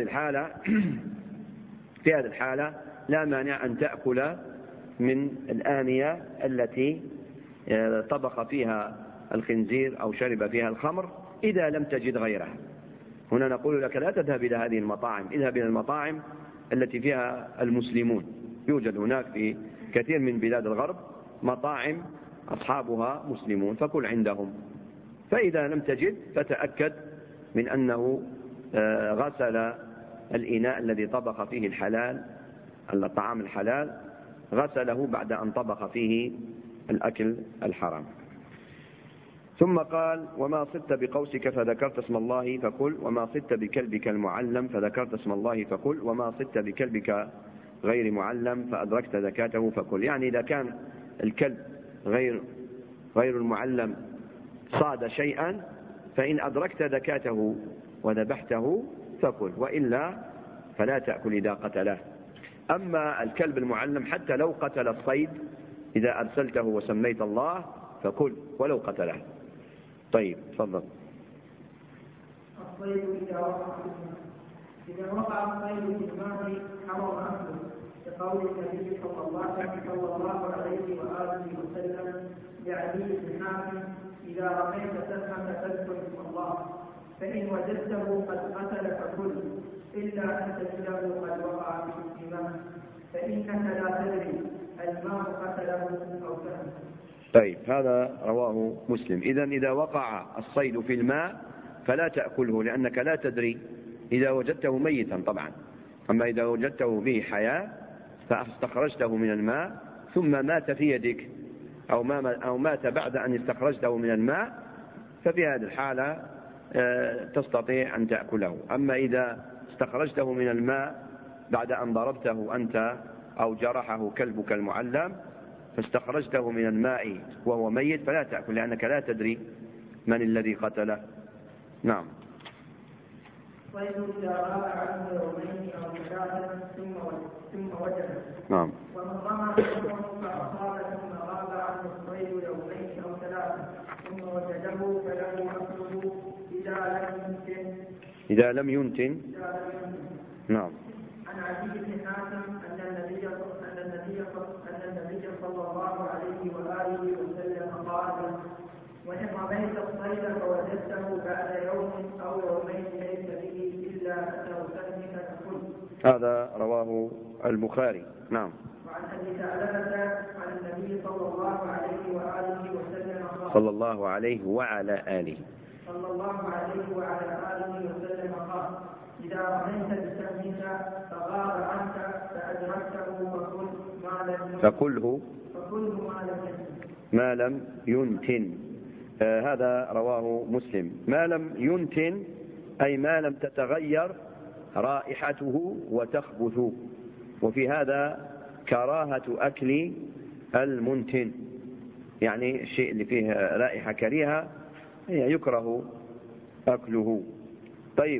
الحالة لا مانع أن تأكل من الآنية التي طبخ فيها الخنزير أو شرب فيها الخمر إذا لم تجد غيرها. هنا نقول لك: لا تذهب إلى هذه المطاعم، اذهب إلى المطاعم التي فيها المسلمون. يوجد هناك في كثير من بلاد الغرب مطاعم أصحابها مسلمون، فكل عندهم. فإذا لم تجد فتأكد من أنه غسل الإناء الذي طبخ فيه الطعام الحلال، غسله بعد أن طبخ فيه الأكل الحرام. ثم قال: وما صدت بقوسك فذكرت اسم الله فكل. وما صدت بكلبك المعلم فذكرت اسم الله فكل. وما صدت بكلبك غير معلم فأدركت زكاته فكل. يعني إذا كان الكلب غير المعلم صاد شيئا فإن أدركت زكاته وذبحته فكل، وإلا فلا تأكل إذا قتله. أما الكلب المعلم حتى لو قتل الصيد إذا أرسلته وسميت الله فكل ولو قتله. طيب، تفضل. الصيد إذا وقع الصيد في الماء حرم أكله، لقول النبي صلى الله عليه وآله وسلم لعلي بن حاتم: إذا رميت سهمك فاذكر اسم الله، فإن وجدته قد قتل فكل، إلا أن تجده قد وقع في الماء، فإنك لا تدري الماء قتله أو سهم. طيب، هذا رواه مسلم. إذا وقع الصيد في الماء فلا تأكله، لأنك لا تدري إذا وجدته ميتا طبعا. أما إذا وجدته به حياة فاستخرجته من الماء ثم مات في يدك أو مات بعد أن استخرجته من الماء، ففي هذه الحالة تستطيع أن تأكله. أما إذا استخرجته من الماء بعد أن ضربته أنت أو جرحه كلبك المعلم فاستخرجته من الماء وهو ميت فلا تأكل، لأنك لا تدري من الذي قتله. نعم. صيد إذا غاب عنه يومين أو ثلاثة ثم وجده. نعم. ومن رمى فأصاب ثم غاب عنه الصيد يومين أو ثلاثة ثم وجده فله أكله إذا لم ينتن. نعم. عن عدي بن حاتم أن النبي صلى الله عليه وآله وسلم قال: وإن رميت الصيد فوجدته بعد يوم أو يومين ليس به إلا أثر سهمك فكل. هذا رواه البخاري. نعم. وعن أبي ثعلبة عن النبي صلى الله عليه وآله وسلم قال: صلى الله عليه وعلى آله وسلم قال: إذا إذا رميت بسهمك فغاب عنك فأدركته فكله ما لم ينتن. هذا رواه مسلم. ما لم ينتن أي ما لم تتغير رائحته وتخبث. وفي هذا كراهة أكل المنتن، يعني الشيء اللي فيه رائحة كريهة يكره أكله. طيب،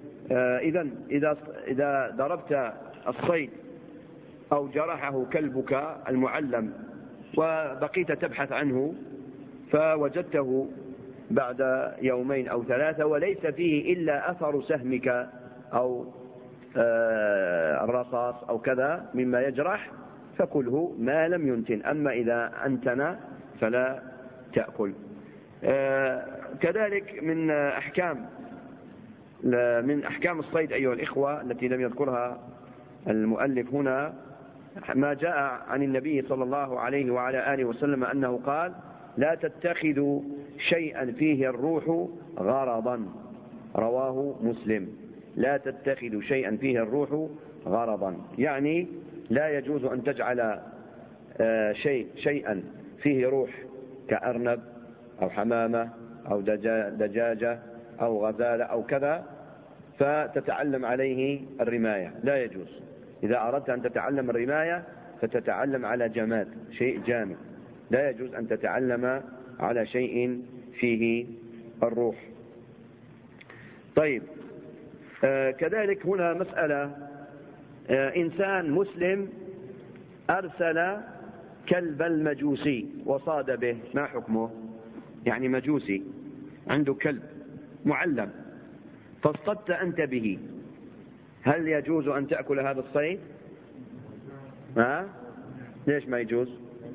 إذا ضربت الصيد أو جرحه كلبك المعلم وبقيت تبحث عنه فوجدته بعد يومين أو ثلاثة وليس فيه إلا أثر سهمك أو الرصاص أو كذا مما يجرح فكله ما لم ينتن. أما إذا أنتن فلا تأكل. كذلك من أحكام الصيد أيها الإخوة التي لم يذكرها المؤلف هنا ما جاء عن النبي صلى الله عليه وعلى آله وسلم أنه قال: لا تتخذوا شيئا فيه الروح غرضا. رواه مسلم. لا تتخذوا شيئا فيه الروح غرضا، يعني لا يجوز أن تجعل شيئا فيه روح كأرنب أو حمامة أو دجاجة أو غزالة أو كذا فتتعلم عليه الرماية. لا يجوز. إذا أردت أن تتعلم الرماية فتتعلم على جماد، شيء جامد. لا يجوز أن تتعلم على شيء فيه الروح. طيب، كذلك هنا مسألة: إنسان مسلم أرسل كلب المجوسي وصاد به، ما حكمه؟ يعني مجوسي عنده كلب معلم فاصطدت أنت به، هل يجوز أن تأكل هذا الصيد؟ ليش ما يجوز؟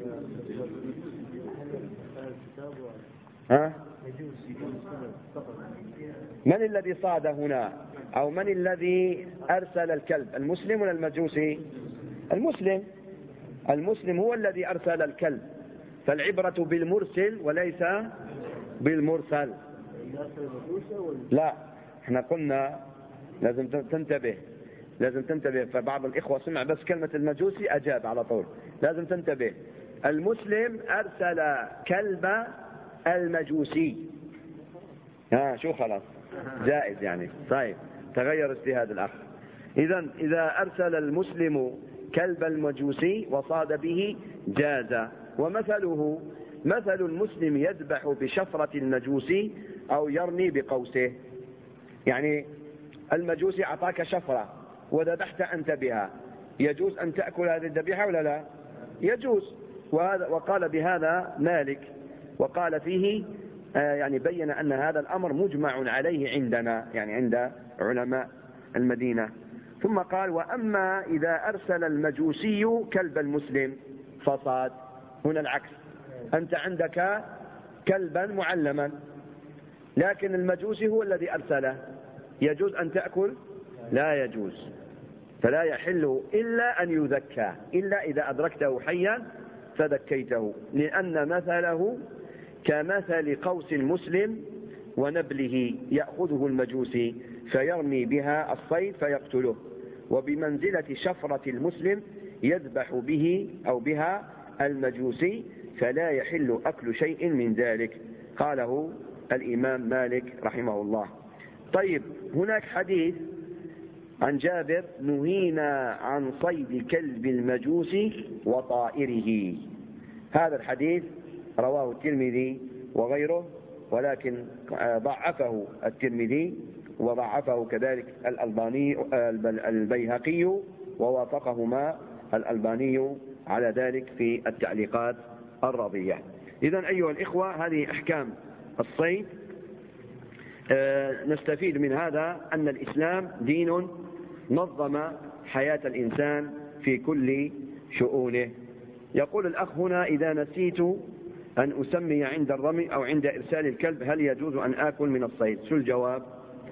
من الذي صاد هنا؟ أو من الذي أرسل الكلب؟ المسلم ولا المجوسي؟ المسلم هو الذي أرسل الكلب، فالعبرة بالمرسل وليس بالمرسل. لا، احنا قلنا لازم تنتبه. فبعض الإخوة سمع بس كلمة المجوسي أجاب على طول. لازم تنتبه. المسلم أرسل كلب المجوسي. شو خلاص جائز يعني. طيب، تغير اجتهاد الأخ. إذا أرسل المسلم كلب المجوسي وصاد به جاز. ومثله مثل المسلم يذبح بشفرة المجوسي أو يرمي بقوسه. يعني المجوسي أعطاك شفرة وذبحت أنت بها، يجوز أن تأكل هذه الذبيحة ولا لا؟ يجوز. وقال بهذا مالك، وقال فيه يعني بين أن هذا الأمر مجمع عليه عندنا، يعني عند علماء المدينة. ثم قال: وأما إذا أرسل المجوسي كلب المسلم فصاد. هنا العكس، أنت عندك كلبا معلما لكن المجوسي هو الذي أرسله، يجوز أن تأكل؟ لا يجوز. فلا يحل إلا أن يذكى، إلا إذا أدركته حيا فذكيته، لأن مثله كمثل قوس المسلم ونبله يأخذه المجوسي فيرمي بها الصيد فيقتله، وبمنزلة شفرة المسلم يذبح به أو بها المجوسي، فلا يحل أكل شيء من ذلك. قاله الإمام مالك رحمه الله. طيب، هناك حديث عن جابر: نهينا عن صيد كلب المجوس وطائره. هذا الحديث رواه الترمذي وغيره، ولكن ضعفه الترمذي وضعفه كذلك البيهقي، ووافقهما الألباني على ذلك في التعليقات الرضية. إذن أيها الإخوة، هذه أحكام الصيد. نستفيد من هذا أن الإسلام دين نظم حياة الإنسان في كل شؤونه. يقول الأخ هنا: إذا نسيت أن أسمي عند الرمي أو عند إرسال الكلب هل يجوز أن آكل من الصيد؟ شو الجواب؟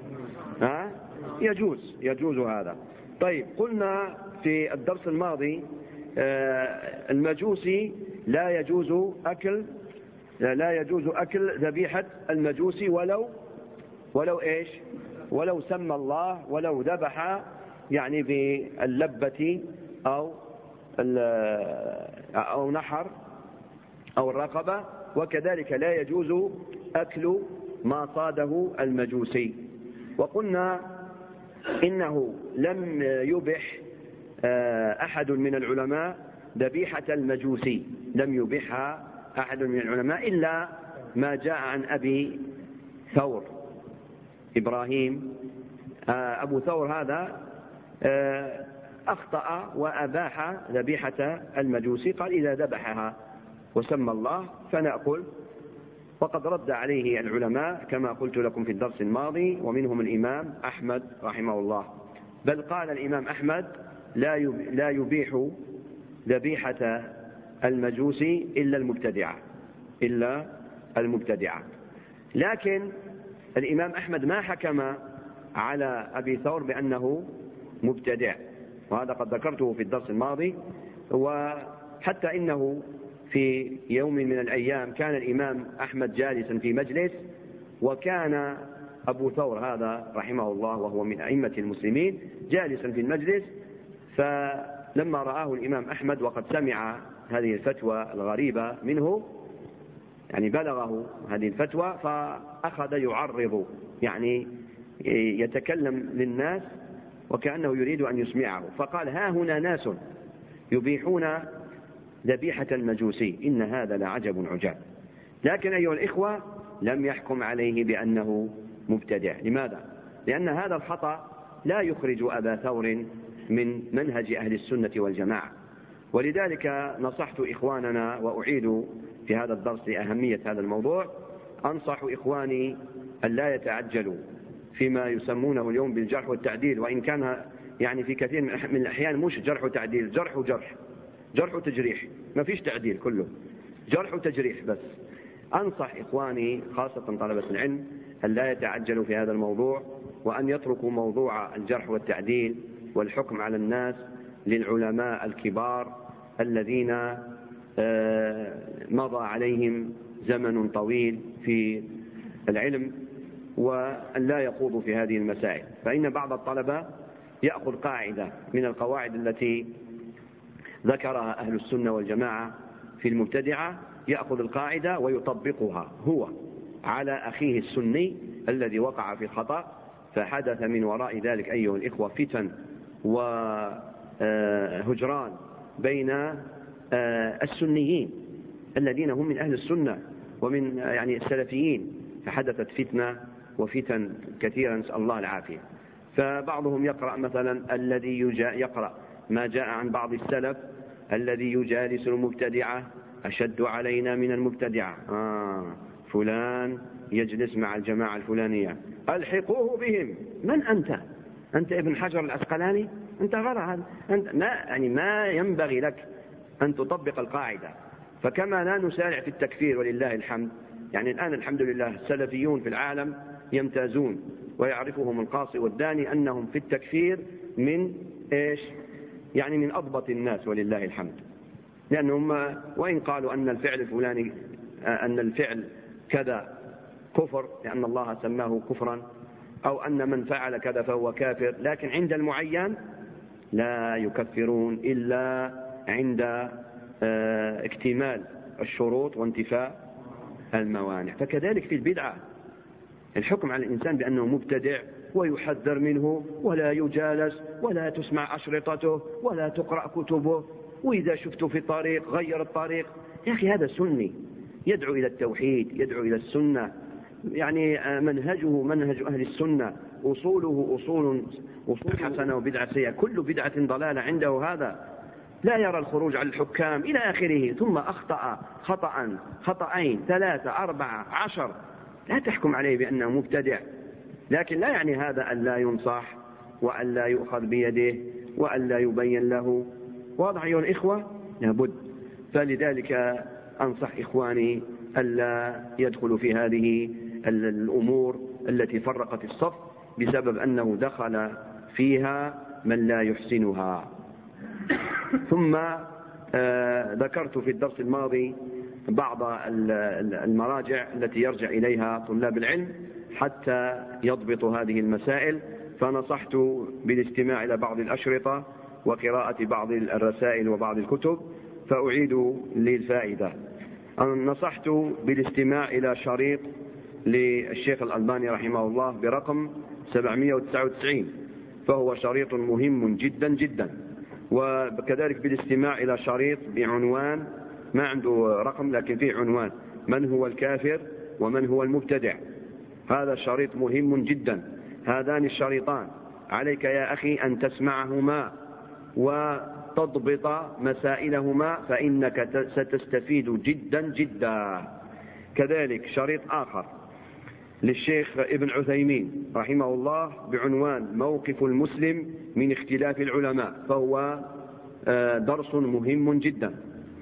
يجوز هذا. طيب، قلنا في الدرس الماضي المجوسي لا يجوز أكل ذبيحة المجوسي ولو إيش؟ ولو سمى الله ولو ذبح يعني باللبة أو نحر أو الرقبة. وكذلك لا يجوز أكل ما صاده المجوسي. وقلنا إنه لم يبح أحد من العلماء ذبيحة المجوسي، لم يبحها أحد من العلماء إلا ما جاء عن أبي ثور إبراهيم. أبو ثور هذا أخطأ وأباح ذبيحة المجوسي، قال إذا ذبحها وسمى الله فنأكل. وقد رد عليه العلماء كما قلت لكم في الدرس الماضي، ومنهم الإمام أحمد رحمه الله، بل قال الإمام أحمد لا يبيح ذبيحة المجوسي إلا المبتدعة. لكن الإمام أحمد ما حكم على أبي ثور بأنه مبتدع، وهذا قد ذكرته في الدرس الماضي. وحتى إنه في يوم من الأيام كان الإمام أحمد جالسا في مجلس، وكان أبو ثور هذا رحمه الله وهو من أئمة المسلمين جالسا في المجلس، فلما رآه الإمام أحمد وقد سمع هذه الفتوى الغريبة منه، يعني بلغه هذه الفتوى، فأخذ يعرض، يعني يتكلم للناس وكأنه يريد أن يسمعه، فقال: ها هنا ناس يبيحون ذبيحة المجوسي، إن هذا لعجب عجاب. لكن أيها الإخوة لم يحكم عليه بأنه مبتدع. لماذا؟ لأن هذا الخطأ لا يخرج أبا ثور من منهج أهل السنة والجماعة. ولذلك نصحت إخواننا، وأعيد في هذا الدرس أهمية هذا الموضوع، أنصح إخواني أن لا يتعجلوا فيما يسمونه اليوم بالجرح والتعديل، وإن كان يعني في كثير من الأحيان مش جرح وتعديل، جرح وتجريح، ما فيش تعديل، كله جرح وتجريح بس. أنصح إخواني خاصة طلبة العلم أن لا يتعجلوا في هذا الموضوع، وأن يتركوا موضوع الجرح والتعديل والحكم على الناس للعلماء الكبار الذين مضى عليهم زمن طويل في العلم، وأن لا يخوضوا في هذه المسائل. فإن بعض الطلبة يأخذ قاعدة من القواعد التي ذكرها أهل السنة والجماعة في المبتدعة، يأخذ القاعدة ويطبقها هو على أخيه السني الذي وقع في الخطأ، فحدث من وراء ذلك أيها الإخوة فتن وهجران بين السنيين الذين هم من أهل السنة ومن يعني السلفيين، فحدثت فتنة وفتن كثيرا، نسأل الله العافية. فبعضهم يقرأ مثلا الذي يقرأ ما جاء عن بعض السلف: الذي يجالس المبتدعة أشد علينا من المبتدعة. فلان يجلس مع الجماعة الفلانية، ألحقوه بهم. من أنت؟ أنت ابن حجر العسقلاني؟ أنت غير، أنت ما ينبغي لك أن تطبق القاعدة. فكما لا نسارع في التكفير ولله الحمد، يعني الآن الحمد لله السلفيون في العالم يمتازون، ويعرفهم القاصي والداني أنهم في التكفير من إيش؟ يعني من أضبط الناس ولله الحمد، لأنهم وإن قالوا أن الفعل الفلاني أن الفعل كذا كفر لأن الله سماه كفرا، أو أن من فعل كذا فهو كافر، لكن عند المعين لا يكفرون إلا عند اكتمال الشروط وانتفاء الموانع. فكذلك في البدعة الحكم على الإنسان بأنه مبتدع ويحذر منه، ولا يجالس، ولا تسمع أشرطته، ولا تقرأ كتبه، وإذا شفته في الطريق غير الطريق. يا أخي هذا سني يدعو إلى التوحيد، يدعو إلى السنة، يعني منهجه منهج أهل السنة، أصوله أصول حسنة وبدعة سيئة، كل بدعة ضلالة عنده. هذا لا يرى الخروج على الحكام إلى آخره، ثم أخطأ خطأين 3 4 10، لا تحكم عليه بأنه مبتدع. لكن لا يعني هذا أن لا ينصح، وأن لا يؤخذ بيده، وأن لا يبين له. واضح أيها الإخوة؟ لابد. فلذلك أنصح إخواني ألا يدخلوا في هذه الأمور التي فرقت الصف بسبب أنه دخل فيها من لا يحسنها. ثم ذكرت في الدرس الماضي بعض المراجع التي يرجع إليها طلاب العلم حتى يضبط هذه المسائل، فنصحت بالاستماع إلى بعض الأشرطة وقراءة بعض الرسائل وبعض الكتب، فأعيد للفائدة. نصحت بالاستماع إلى شريط للشيخ الألباني رحمه الله برقم 799، فهو شريط مهم جدا جدا. وكذلك بالاستماع إلى شريط بعنوان، ما عنده رقم لكن فيه عنوان، من هو الكافر ومن هو المبتدع. هذا الشريط مهم جدا. هذان الشريطان عليك يا أخي أن تسمعهما وتضبط مسائلهما، فإنك ستستفيد جدا جدا. كذلك شريط آخر للشيخ ابن عثيمين رحمه الله بعنوان موقف المسلم من اختلاف العلماء، فهو درس مهم جدا.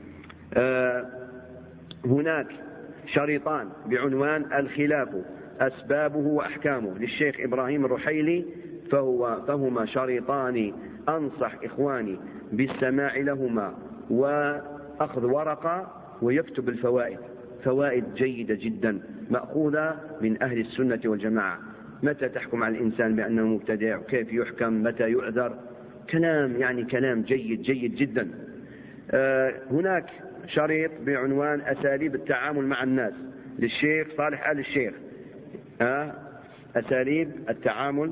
هناك شريطان بعنوان الخلاف أسبابه وأحكامه للشيخ إبراهيم الرحيلي، فهما شريطان أنصح إخواني بالسماع لهما وأخذ ورقة ويكتب الفوائد، فوائد جيدة جدا مأخوذة من أهل السنة والجماعة. متى تحكم على الإنسان بأنه مبتدع، كيف يحكم، متى يعذر، كلام جيد جيد جدا. هناك شريط بعنوان أساليب التعامل مع الناس للشيخ صالح آل الشيخ، أساليب التعامل،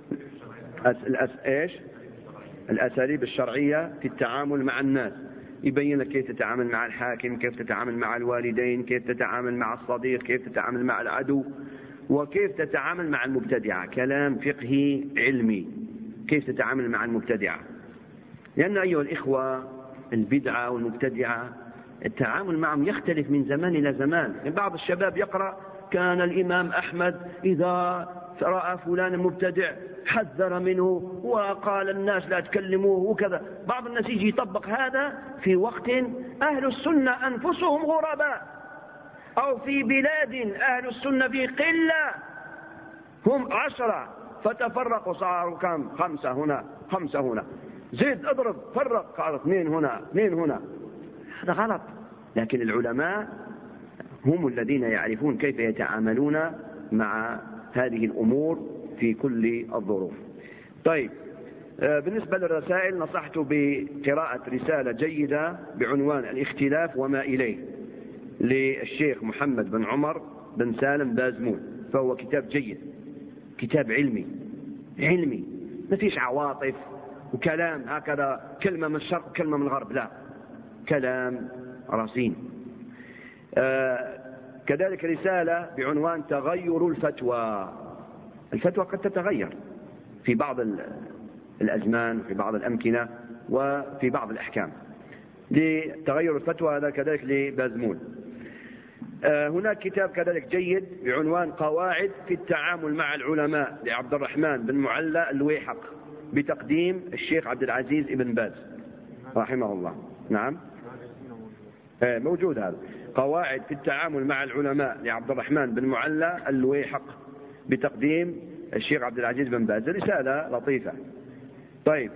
الأساليب الشرعية في التعامل مع الناس، يبين لك كيف تتعامل مع الحاكم، كيف تتعامل مع الوالدين، كيف تتعامل مع الصديق، كيف تتعامل مع العدو، وكيف تتعامل مع المبتدعة. كلام فقهي علمي، كيف تتعامل مع المبتدعة. لأن أيها الإخوة البدعة والمبتدعة التعامل معهم يختلف من زمان إلى زمان. يعني بعض الشباب يقرأ كان الإمام أحمد إذا رأى فلان مبتدع حذر منه وقال الناس لا تكلموه وكذا. بعض الناس يجي يطبق هذا في وقت أهل السنة أنفسهم غرباء، أو في بلاد أهل السنة في قلة هم 10 فتفرقوا صاروا كم 5 هنا 5 هنا، زيد اضرب فرق صار 2 هنا 2 هنا. هذا غلط. لكن العلماء هم الذين يعرفون كيف يتعاملون مع هذه الأمور في كل الظروف. طيب، بالنسبة للرسائل نصحت بقراءة رسالة جيدة بعنوان الاختلاف وما إليه للشيخ محمد بن عمر بن سالم بازمون، فهو كتاب جيد، كتاب علمي، ما فيش عواطف وكلام هكذا كلمة من الشرق وكلمة من الغرب، لا، كلام رصين. كذلك رسالة بعنوان تغير الفتوى. الفتوى قد تتغير في بعض الأزمان وفي بعض الأمكنة وفي بعض الأحكام. لتغير الفتوى هذا كذلك لبازمون. هناك كتاب كذلك جيد بعنوان قواعد في التعامل مع العلماء لعبد الرحمن بن معلى اللويحق بتقديم الشيخ عبد العزيز ابن باز رحمه الله. نعم، موجود هذا، قواعد في التعامل مع العلماء لعبد الرحمن بن معلى اللويحق بتقديم الشيخ عبد العزيز بن باز، رسالة لطيفة. طيب،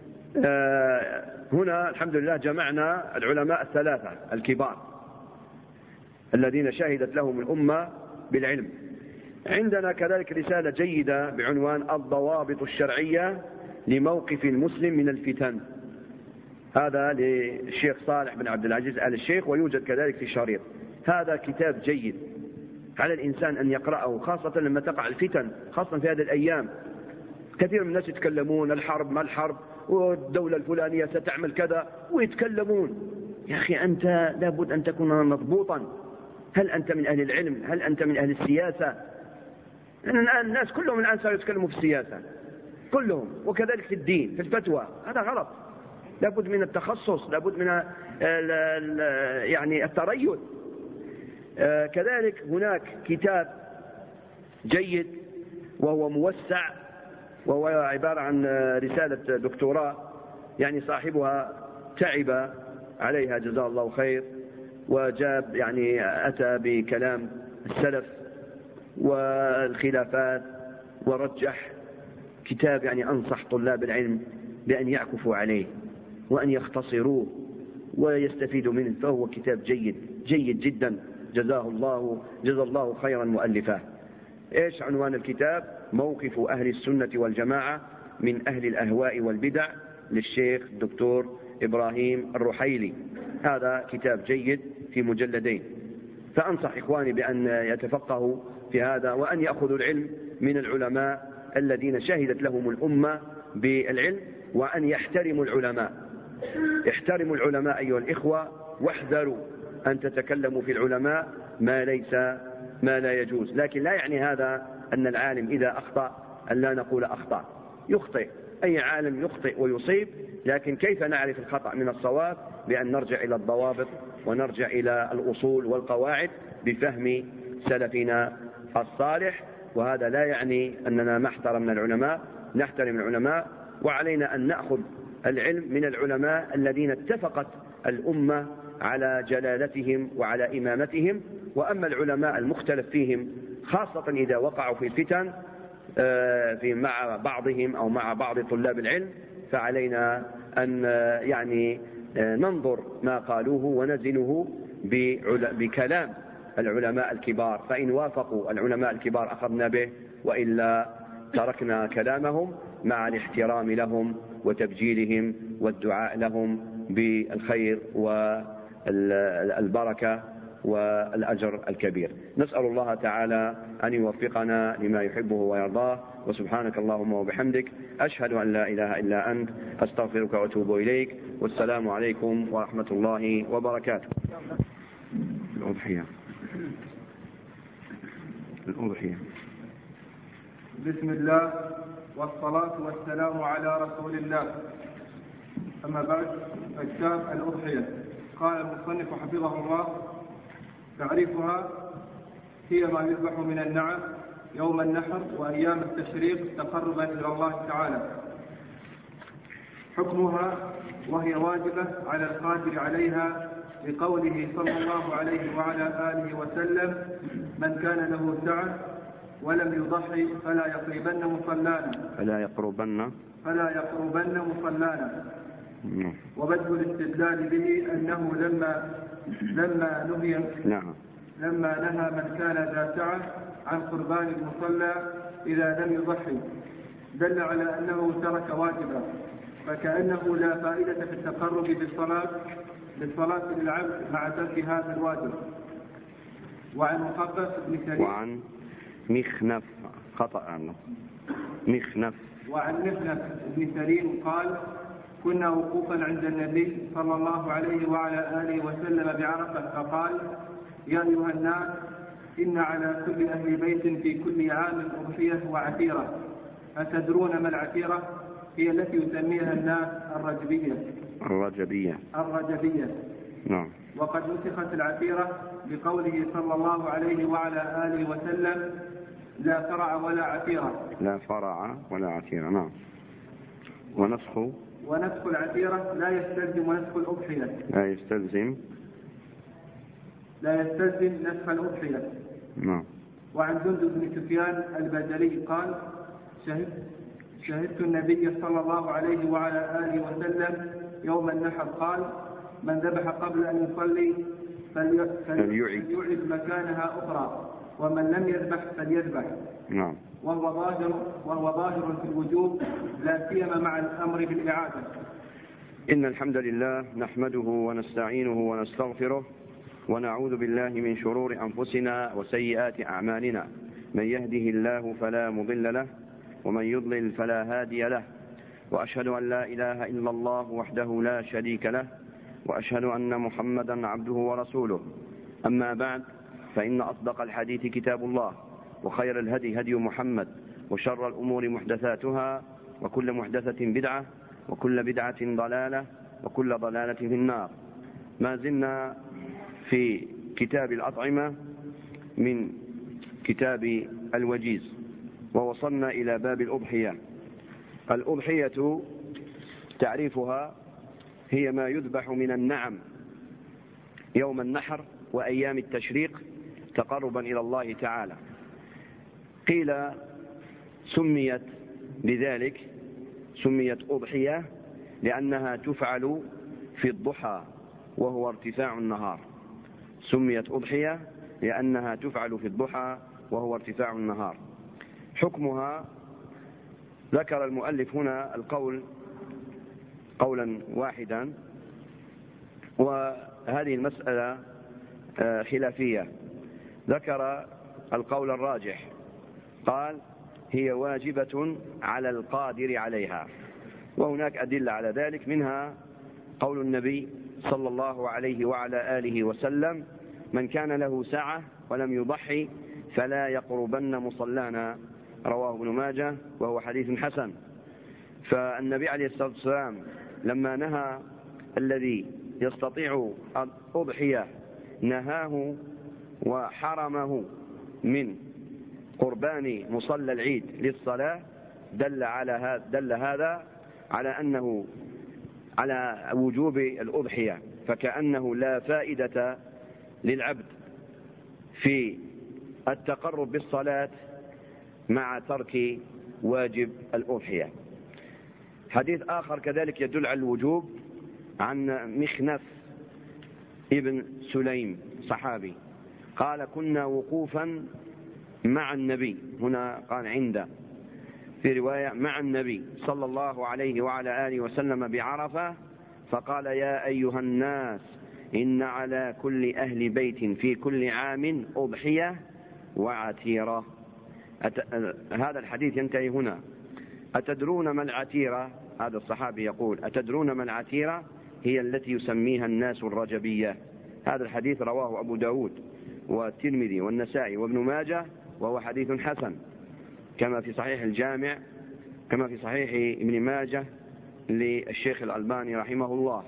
هنا الحمد لله جمعنا العلماء الثلاثة الكبار الذين شهدت لهم الأمة بالعلم. عندنا كذلك رسالة جيدة بعنوان الضوابط الشرعية لموقف المسلم من الفتن، هذا للشيخ صالح بن عبد العزيز آل الشيخ، ويوجد كذلك في شريط. هذا كتاب جيد على الإنسان أن يقرأه، خاصة لما تقع الفتن، خاصة في هذه الأيام. كثير من الناس يتكلمون الحرب ما الحرب والدولة الفلانية ستعمل كذا ويتكلمون. يا أخي أنت لابد أن تكون مضبوطا. هل أنت من أهل العلم؟ هل أنت من أهل السياسة؟ الآن الناس كلهم الآن صاروا يتكلموا في السياسة كلهم، وكذلك في الدين في الفتوى. هذا غلط. لابد من التخصص، لابد من يعني التريث. كذلك هناك كتاب جيد وهو موسع، وهو عبارة عن رسالة دكتوراه، يعني صاحبها تعب عليها جزاه الله خير، وجاب يعني أتى بكلام السلف والخلافات ورجح. كتاب يعني أنصح طلاب العلم بأن يعكفوا عليه وأن يختصروه ويستفيدوا منه، فهو كتاب جيد جدا. جزا الله خيرا مؤلفاه. إيش عنوان الكتاب؟ موقف أهل السنة والجماعة من أهل الأهواء والبدع، للشيخ الدكتور إبراهيم الرحيلي. هذا كتاب جيد في مجلدين، فأنصح إخواني بأن يتفقهوا في هذا، وأن يأخذوا العلم من العلماء الذين شهدت لهم الأمة بالعلم، وأن يحترموا العلماء. احترموا العلماء أيها الإخوة، واحذروا أن تتكلموا في العلماء ما لا يجوز. لكن لا يعني هذا أن العالم إذا أخطأ أن لا نقول أخطأ. يخطئ، أي عالم يخطئ ويصيب، لكن كيف نعرف الخطأ من الصواب؟ بأن نرجع إلى الضوابط ونرجع إلى الأصول والقواعد بفهم سلفنا الصالح. وهذا لا يعني أننا ما احترمنا العلماء، نحترم العلماء، وعلينا أن نأخذ العلم من العلماء الذين اتفقت الأمة على جلالتهم وعلى إمامتهم. وأما العلماء المختلف فيهم، خاصة إذا وقعوا في الفتن مع بعضهم أو مع بعض طلاب العلم، فعلينا أن ننظر ما قالوه ونزنه بكلام العلماء الكبار، فإن وافقوا العلماء الكبار أخذنا به، وإلا تركنا كلامهم مع الاحترام لهم وتبجيلهم والدعاء لهم بالخير والبركة والأجر الكبير. نسأل الله تعالى أن يوفقنا لما يحبه ويرضاه. وسبحانك اللهم وبحمدك، أشهد أن لا إله إلا أنت، أستغفرك وأتوب إليك، والسلام عليكم ورحمة الله وبركاته. الأضحية. بسم الله والصلاة والسلام على رسول الله. أما بعد، فكتاب الأضحية. قال المصنف حفظه الله: تعريفها: هي ما يذبح من النعم يوم النحر وأيام التشريق تقربا إلى الله تعالى. حكمها: وهي واجبة على القادر عليها لقوله صلى الله عليه وعلى آله وسلم: من كان له سعة ولم يضحي فلا يقربن مصلانا. وبدء الاستدلال به أنه لما نهى من كان ذا سعة عن قربان المصلى إذا لم يضحي، دل على أنه ترك واجبا، فكأنه لا فائدة في التقرب بالصلاة للعبد مع ترك هذا الواجب. وعن مخنف بن سليم قال: كنا وقوفا عند النبي صلى الله عليه وعلى آله وسلم بعرفة، فقال: يا أيها الناس، إن على كل أهل بيت في كل عام أضحية وعتيرة. أتدرون ما العتيرة؟ هي التي يسميها الناس الرجبية. نعم. وقد نسخت العتيرة بقوله صلى الله عليه وعلى آله وسلم: لا فرع ولا عتيرة. نعم. ونسخ العتيرة لا يستلزم نسخ الأضحية. لا يستلزم نسخ الأضحية. نعم. وعن جندب بن سفيان البجلي قال: شهدت النبي صلى الله عليه وعلى آله وسلم يوم النحر قال: من ذبح قبل أن يصلي فليعد مكانها أخرى، ومن لم يذبح فليذبح. نعم. وهو ظاهر في الوجوب، لا سيما مع الأمر بالإعادة. إن الحمد لله نحمده ونستعينه ونستغفره، ونعوذ بالله من شرور أنفسنا وسيئات أعمالنا. من يهده الله فلا مضل له، ومن يضلل فلا هادي له. وأشهد أن لا إله إلا الله وحده لا شريك له، وأشهد أن محمدا عبده ورسوله. أما بعد، فإن أصدق الحديث كتاب الله، وخير الهدي هدي محمد، وشر الأمور محدثاتها، وكل محدثة بدعة، وكل بدعة ضلالة، وكل ضلالة في النار. ما زلنا في كتاب الأطعمة من كتاب الوجيز، ووصلنا إلى باب الأضحية. الأضحية تعريفها: هي ما يذبح من النعم يوم النحر وأيام التشريق تقربا إلى الله تعالى. قيل سميت بذلك، سميت أضحية لأنها تفعل في الضحى وهو ارتفاع النهار. سميت أضحية لأنها تفعل في الضحى وهو ارتفاع النهار. حكمها ذكر المؤلف هنا القول قولا واحدا، وهذه المسألة خلافية. ذكر القول الراجح، قال هي واجبة على القادر عليها، وهناك أدلة على ذلك، منها قول النبي صلى الله عليه وعلى آله وسلم: من كان له سعة ولم يضحي فلا يقربن مصلانا، رواه ابن ماجه وهو حديث حسن. فالنبي عليه الصلاة والسلام لما نهى الذي يستطيع الأضحية نهاه وحرمه من قربان مصلى العيد للصلاة، دل هذا على أنه على وجوب الأضحية، فكأنه لا فائدة للعبد في التقرب بالصلاة مع ترك واجب الأضحية. حديث آخر كذلك يدل على الوجوب عن مخنف ابن سليم صحابي، قال: كنا وقوفا مع النبي، هنا قال عند، في رواية مع النبي صلى الله عليه وعلى آله وسلم بعرفة، فقال: يا أيها الناس إن على كل أهل بيت في كل عام أضحية وعتيرة. هذا الحديث ينتهي هنا. أتدرون ما العتيرة؟ هذا الصحابي يقول: أتدرون ما العتيرة؟ هي التي يسميها الناس الرجبية. هذا الحديث رواه أبو داود والترمذي والنسائي وابن ماجه، وهو حديث حسن، كما في صحيح الجامع، كما في صحيح ابن ماجه للشيخ الألباني رحمه الله.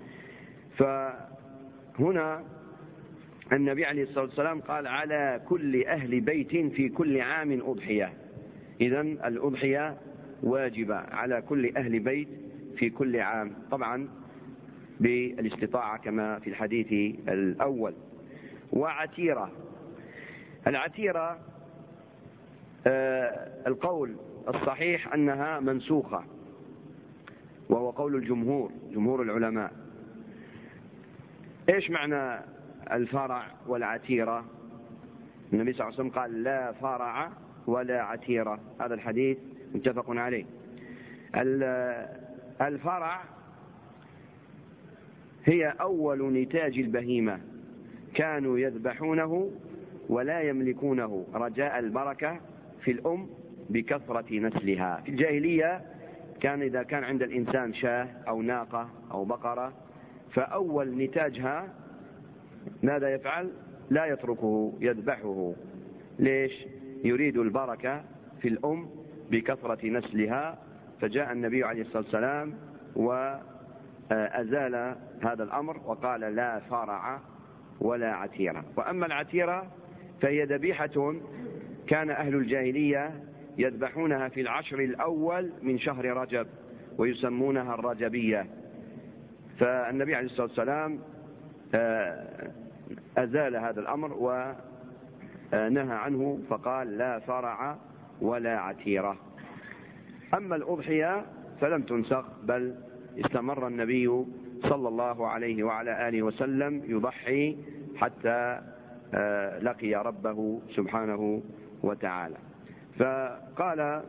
فهنا النبي عليه الصلاة والسلام قال: على كل أهل بيت في كل عام أضحية. إذن الأضحية واجبة على كل أهل بيت في كل عام، طبعا بالاستطاعة كما في الحديث الأول. وعتيرة، العتيرة القول الصحيح أنها منسوخة، وهو قول الجمهور، جمهور العلماء. إيش معنى الفرع والعتيرة؟ النبي صلى الله عليه وسلم قال: لا فرع ولا عتيرة، هذا الحديث متفق عليه. الفرع هي أول نتاج البهيمة، كانوا يذبحونه ولا يملكونه رجاء البركة في الأم بكثرة نسلها. في الجاهلية كان إذا كان عند الإنسان شاة أو ناقة أو بقرة، فأول نتاجها ماذا يفعل؟ لا يتركه، يذبحه. ليش؟ يريد البركة في الأم بكثرة نسلها. فجاء النبي عليه الصلاة والسلام وأزال هذا الأمر وقال: لا فرع ولا عتيرة. وأما العتيرة فهي ذبيحة كان أهل الجاهلية يذبحونها في العشر الأول من شهر رجب، ويسمونها الرجبية. فالنبي عليه الصلاة والسلام أزال هذا الأمر ونهى عنه، فقال: لا فرع ولا عتيرة. أما الأضحية فلم تنسخ، بل استمر النبي صلى الله عليه وعلى آله وسلم يضحي حتى لقي ربه سبحانه وتعالى. فقال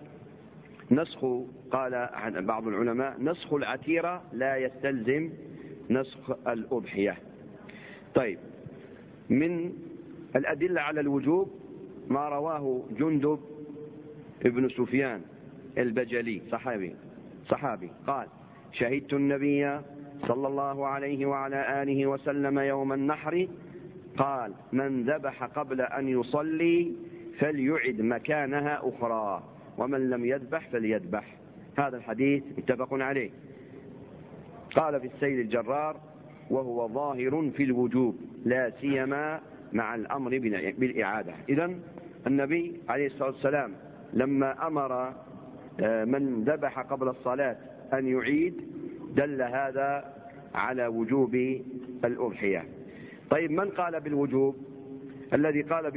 قال بعض العلماء: نسخ العتيرة لا يستلزم نسخ الأضحية. طيب، من الأدلة على الوجوب ما رواه جندب ابن سفيان البجلي صحابي قال: شهدت النبي صلى الله عليه وعلى آله وسلم يوم النحر قال: من ذبح قبل أن يصلي فليعد مكانها أخرى، ومن لم يذبح فليذبح. هذا الحديث متفق عليه. قال في السيل الجرار: وهو ظاهر في الوجوب لا سيما مع الأمر بالإعادة. إذن النبي عليه الصلاة والسلام لما أمر من ذبح قبل الصلاة أن يعيد دل هذا على وجوب الأضحية. طيب، من قال بالوجوب؟ الذي قال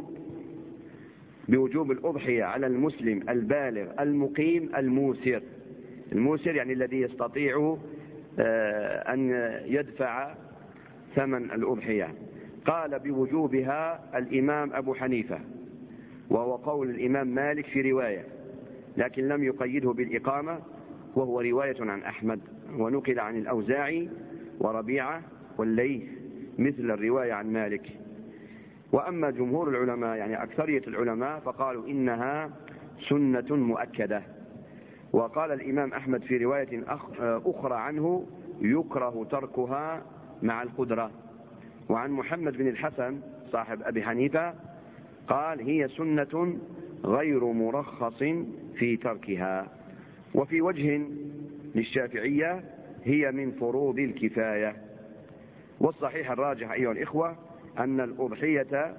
بوجوب الأضحية على المسلم البالغ المقيم الموسر يعني الذي يستطيع أن يدفع ثمن الأضحية. قال بوجوبها الإمام أبو حنيفة وهو قول الإمام مالك في رواية، لكن لم يقيده بالإقامة، وهو رواية عن أحمد، ونقل عن الأوزاعي وربيعة والليث مثل الرواية عن مالك. وأما جمهور العلماء يعني أكثرية العلماء فقالوا إنها سنة مؤكدة. وقال الإمام أحمد في رواية أخرى عنه يكره تركها مع القدرة. وعن محمد بن الحسن صاحب أبي حنيفة قال هي سنة غير مرخص في تركها. وفي وجه للشافعية هي من فروض الكفاية. والصحيح الراجح أيها الإخوة أن الأضحية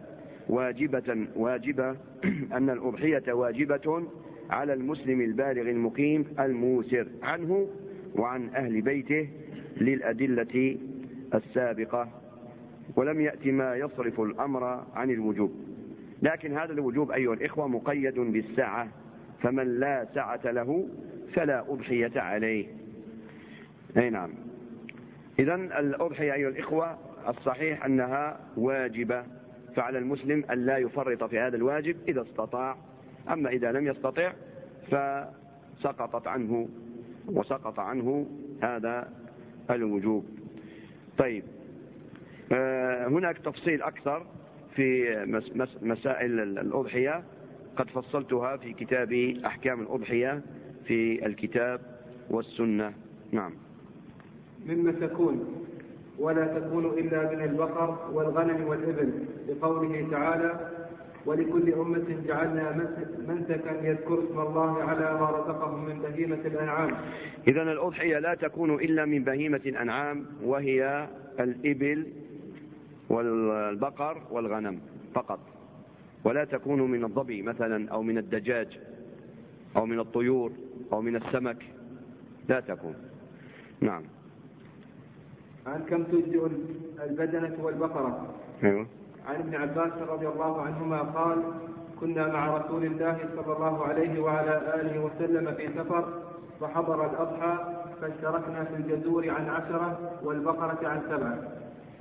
واجبة على المسلم البالغ المقيم الموسر عنه وعن أهل بيته للأدلة السابقة، ولم يأتي ما يصرف الأمر عن الوجوب. لكن هذا الوجوب أيها الإخوة مقيد بالسعة، فمن لا سعة له فلا أضحية عليه. أي نعم. إذن الأضحية أيها الإخوة الصحيح أنها واجبة، فعلى المسلم أن لا يفرط في هذا الواجب إذا استطاع. أما إذا لم يستطع فسقط عنه هذا الوجوب. طيب، هناك تفصيل أكثر في مسائل الأضحية قد فصلتها في كتاب أحكام الأضحية في الكتاب والسنة. نعم. مما تكون ولا تكون إلا من البقر والغنم والإبل، لقوله تعالى ولكل أمة جعلنا منسكا يذكر اسم الله على ما رزقهم من بهيمة الأنعام. إذن الأضحية لا تكون إلا من بهيمة الأنعام، وهي الإبل والبقر والغنم فقط، ولا تكون من الظبي مثلا أو من الدجاج أو من الطيور أو من السمك، لا تكون. نعم. عن كم تجزئ البدنة والبقرة؟ أيوة. عن ابن عباس رضي الله عنهما قال كنا مع رسول الله صلى الله عليه وعلى آله وسلم في سفر فحضر الأضحى فاشتركنا في الجزور عن 10 والبقرة عن 7.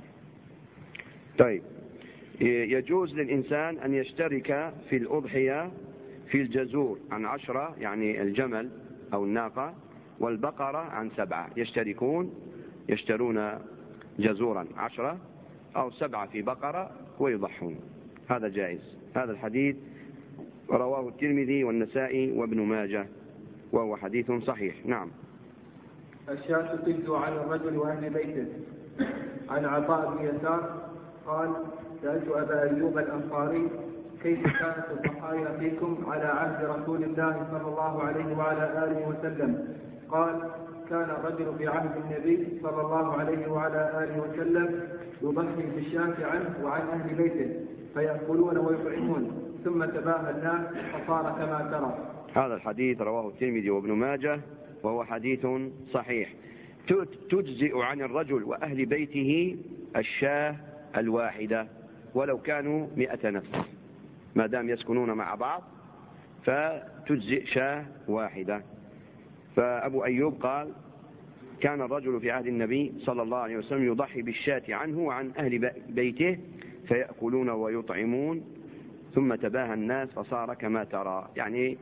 طيب، يجوز للإنسان أن يشترك في الأضحية في الجزور عن 10 يعني الجمل أو الناقة، والبقرة عن 7. يشترون جزورا 10 أو 7 في بقرة ويضحون، هذا جائز. هذا الحديث رواه الترمذي والنسائي وابن ماجه، وهو حديث صحيح. نعم. الشاة تجزء عن الرجل وأهل بيته. عن عطاء بن يسار قال سألت أبا أيوب الأنصاري كيف كانت الضحايا فيكم على عهد رسول الله صلى الله عليه وعلى آله وسلم؟ قال كان الرجل في عهد النبي صلى الله عليه وعلى آله وسلم يضحي بالشاة عنه وعن أهل بيته فيأكلون ويطعمون، ثم تباهى الناس فصار كما ترى. هذا الحديث رواه الترمذي وابن ماجه، وهو حديث صحيح. تجزئ عن الرجل وأهل بيته الشاة الواحدة ولو كانوا 100 نفس، ما دام يسكنون مع بعض فتجزئ شاة واحدة. فأبو أيوب قال كان الرجل في عهد النبي صلى الله عليه وسلم يضحي بالشاة عنه وعن أهل بيته فيأكلون ويطعمون، ثم تباهى الناس فصار كما ترى. يعني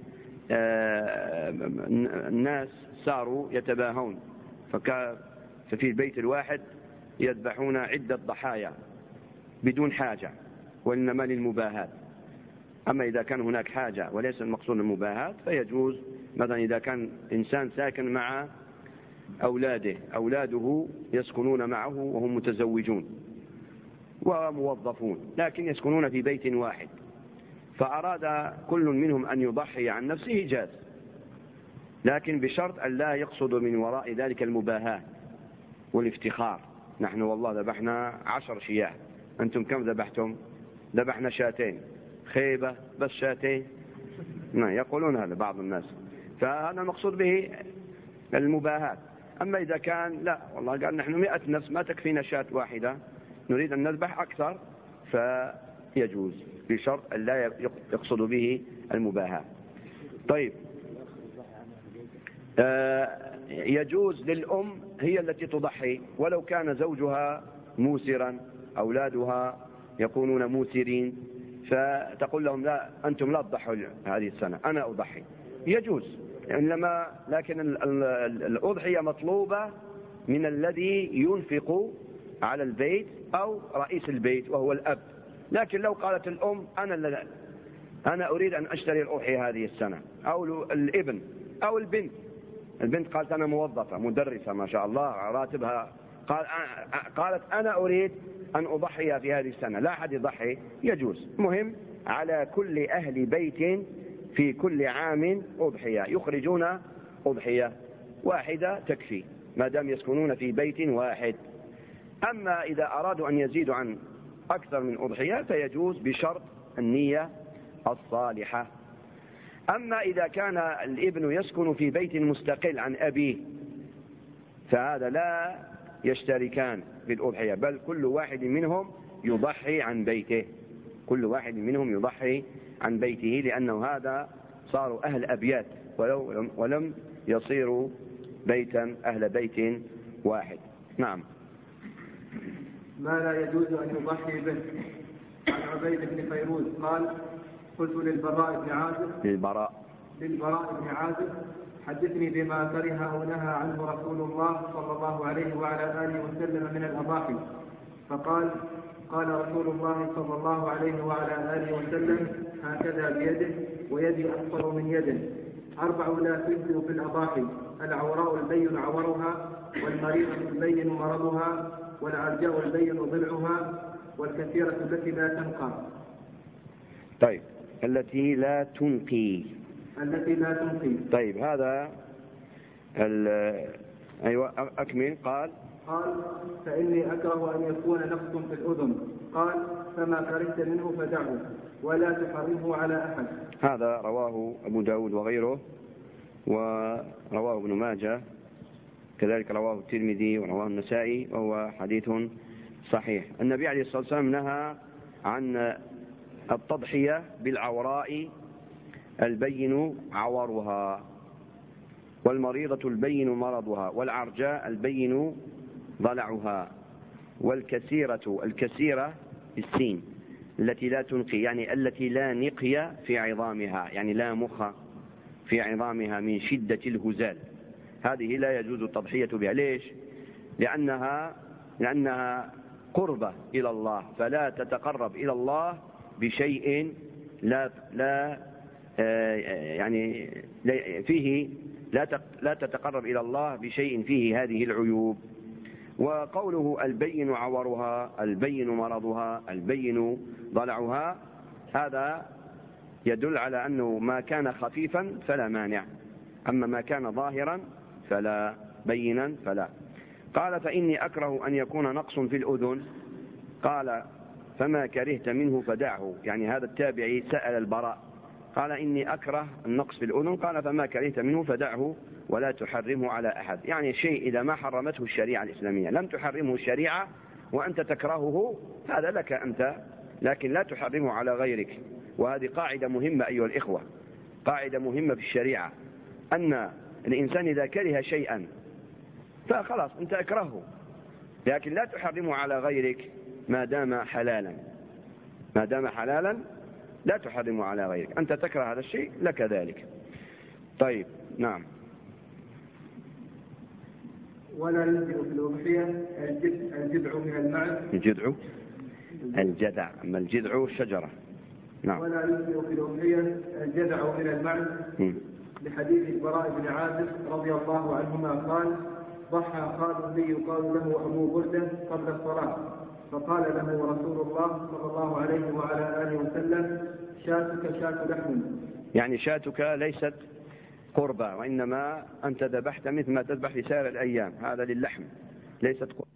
الناس صاروا يتباهون، ففي البيت الواحد يذبحون عدة ضحايا بدون حاجة وإنما للمباهات. أما إذا كان هناك حاجة وليس المقصود المباهات فيجوز. مثلا إذا كان إنسان ساكن مع أولاده يسكنون معه وهم متزوجون وموظفون لكن يسكنون في بيت واحد، فأراد كل منهم أن يضحي عن نفسه جاز، لكن بشرط أن لا يقصد من وراء ذلك المباهاة والافتخار. نحن والله ذبحنا 10 شياه، أنتم كم ذبحتم؟ ذبحنا 2 خيبة بس 2. يقولون هذا بعض الناس، فهذا المقصود به المباهاة. أما إذا كان لا والله قال نحن 100 نفس ما تكفينا شاة واحدة نريد أن نذبح أكثر فيجوز، بشرط أن لا يقصد به المباهاة. طيب، يجوز للأم هي التي تضحي ولو كان زوجها موسرا، أولادها يكونون موسرين، فتقول لهم لا أنتم لا تضحوا هذه السنة، أنا أضحي، يجوز. إنما لكن الأضحية مطلوبة من الذي ينفق على البيت أو رئيس البيت وهو الأب. لكن لو قالت الأم أنا أريد أن أشتري الأضحية هذه السنة، أو الابن أو البنت قالت أنا موظفة مدرسة ما شاء الله راتبها، قالت أنا أريد أن أضحي في هذه السنة، لا أحد يضحي، يجوز. مهم على كل أهل بيت في كل عام أضحية، يخرجون أضحية واحدة تكفي ما دام يسكنون في بيت واحد. أما إذا أرادوا أن يزيدوا عن أكثر من أضحية فيجوز بشرط النية الصالحة. أما إذا كان الابن يسكن في بيت مستقل عن أبيه فهذا لا يشتركان بالأضحية، بل كل واحد منهم يضحي عن بيته، كل واحد منهم يضحي عن بيته، لأنه هذا صاروا أهل أبيات ولم يصيروا بيتا أهل بيت واحد. نعم. ما لا يجوز أن يضحي به. عن عبيد بن فيروز قال قلت للبراء بن عازب حدثني بما كره أو نهى عنه رسول الله صلى الله عليه وعلى آله وسلم من الأضاحي، فقال قال رسول الله صلى الله عليه وعلى آله وسلم هكذا بيده ويدي أكثر من يده، 4 لا تجزئ في الأضاحي: العوراء البين عورها، والمريضة البين مرضها، والعرجاء البين ضلعها، والكثيرة التي لا تنقى. طيب التي لا تنقي. طيب هذا أيوة أكمل. قال فإني أكره أن يكون نقص في الأذن. قال فما كرهت منه فدعه ولا تحرمه على أحد. هذا رواه أبو داود وغيره، ورواه ابن ماجه، كذلك رواه الترمذي ورواه النسائي، وهو حديث صحيح. النبي عليه الصلاة والسلام نهى عن التضحية بالعوراء البين عورها، والمريضة البين مرضها، والعرجاء البين ضلعها، الكثيرة بالسين التي لا تنقي، يعني التي لا نقي في عظامها، يعني لا مخ في عظامها من شدة الهزال، هذه لا يجوز التضحية بها. ليش؟ لأنها قربة إلى الله، فلا تتقرب إلى الله بشيء لا تتقرب إلى الله بشيء فيه هذه العيوب. وقوله البين عورها، البين مرضها، البين ضلعها، هذا يدل على أنه ما كان خفيفا فلا مانع، أما ما كان ظاهرا فلا، بينا فلا. قال فإني أكره أن يكون نقص في الأذن. قال فما كرهت منه فدعه، يعني هذا التابعي سأل البراء قال إني أكره النقص في الأذن، قال فما كرهت منه فدعه ولا تحرمه على أحد. يعني شيء إذا ما حرمته الشريعة الإسلامية، لم تحرمه الشريعة وأنت تكرهه، هذا لك أنت، لكن لا تحرمه على غيرك. وهذه قاعدة مهمة أيها الإخوة، قاعدة مهمة في الشريعة، أن الإنسان إذا كره شيئا فخلاص أنت أكرهه، لكن لا تحرمه على غيرك ما دام حلالا، ما دام حلالا لا تحرمه على غيرك، أنت تكره هذا الشيء لك ذلك. طيب نعم. ولا يجزئ في الأضحية الجذع من المعز. الجذع، أما الجذع الشجرة. نعم. ولا يجزئ في الأضحية الجذع من المعز، لحديث البراء بن عازب رضي الله عنهما قال ضحى خالد يقال له أبو بردة قبل الصلاة، فقال له رسول الله صلى الله عليه وعلى آله وسلم شاتك شات لحم. يعني شاتك ليست قربة، وإنما أنت ذبحت مثل ما تذبح في سائر الأيام، هذا للحم ليست قربة.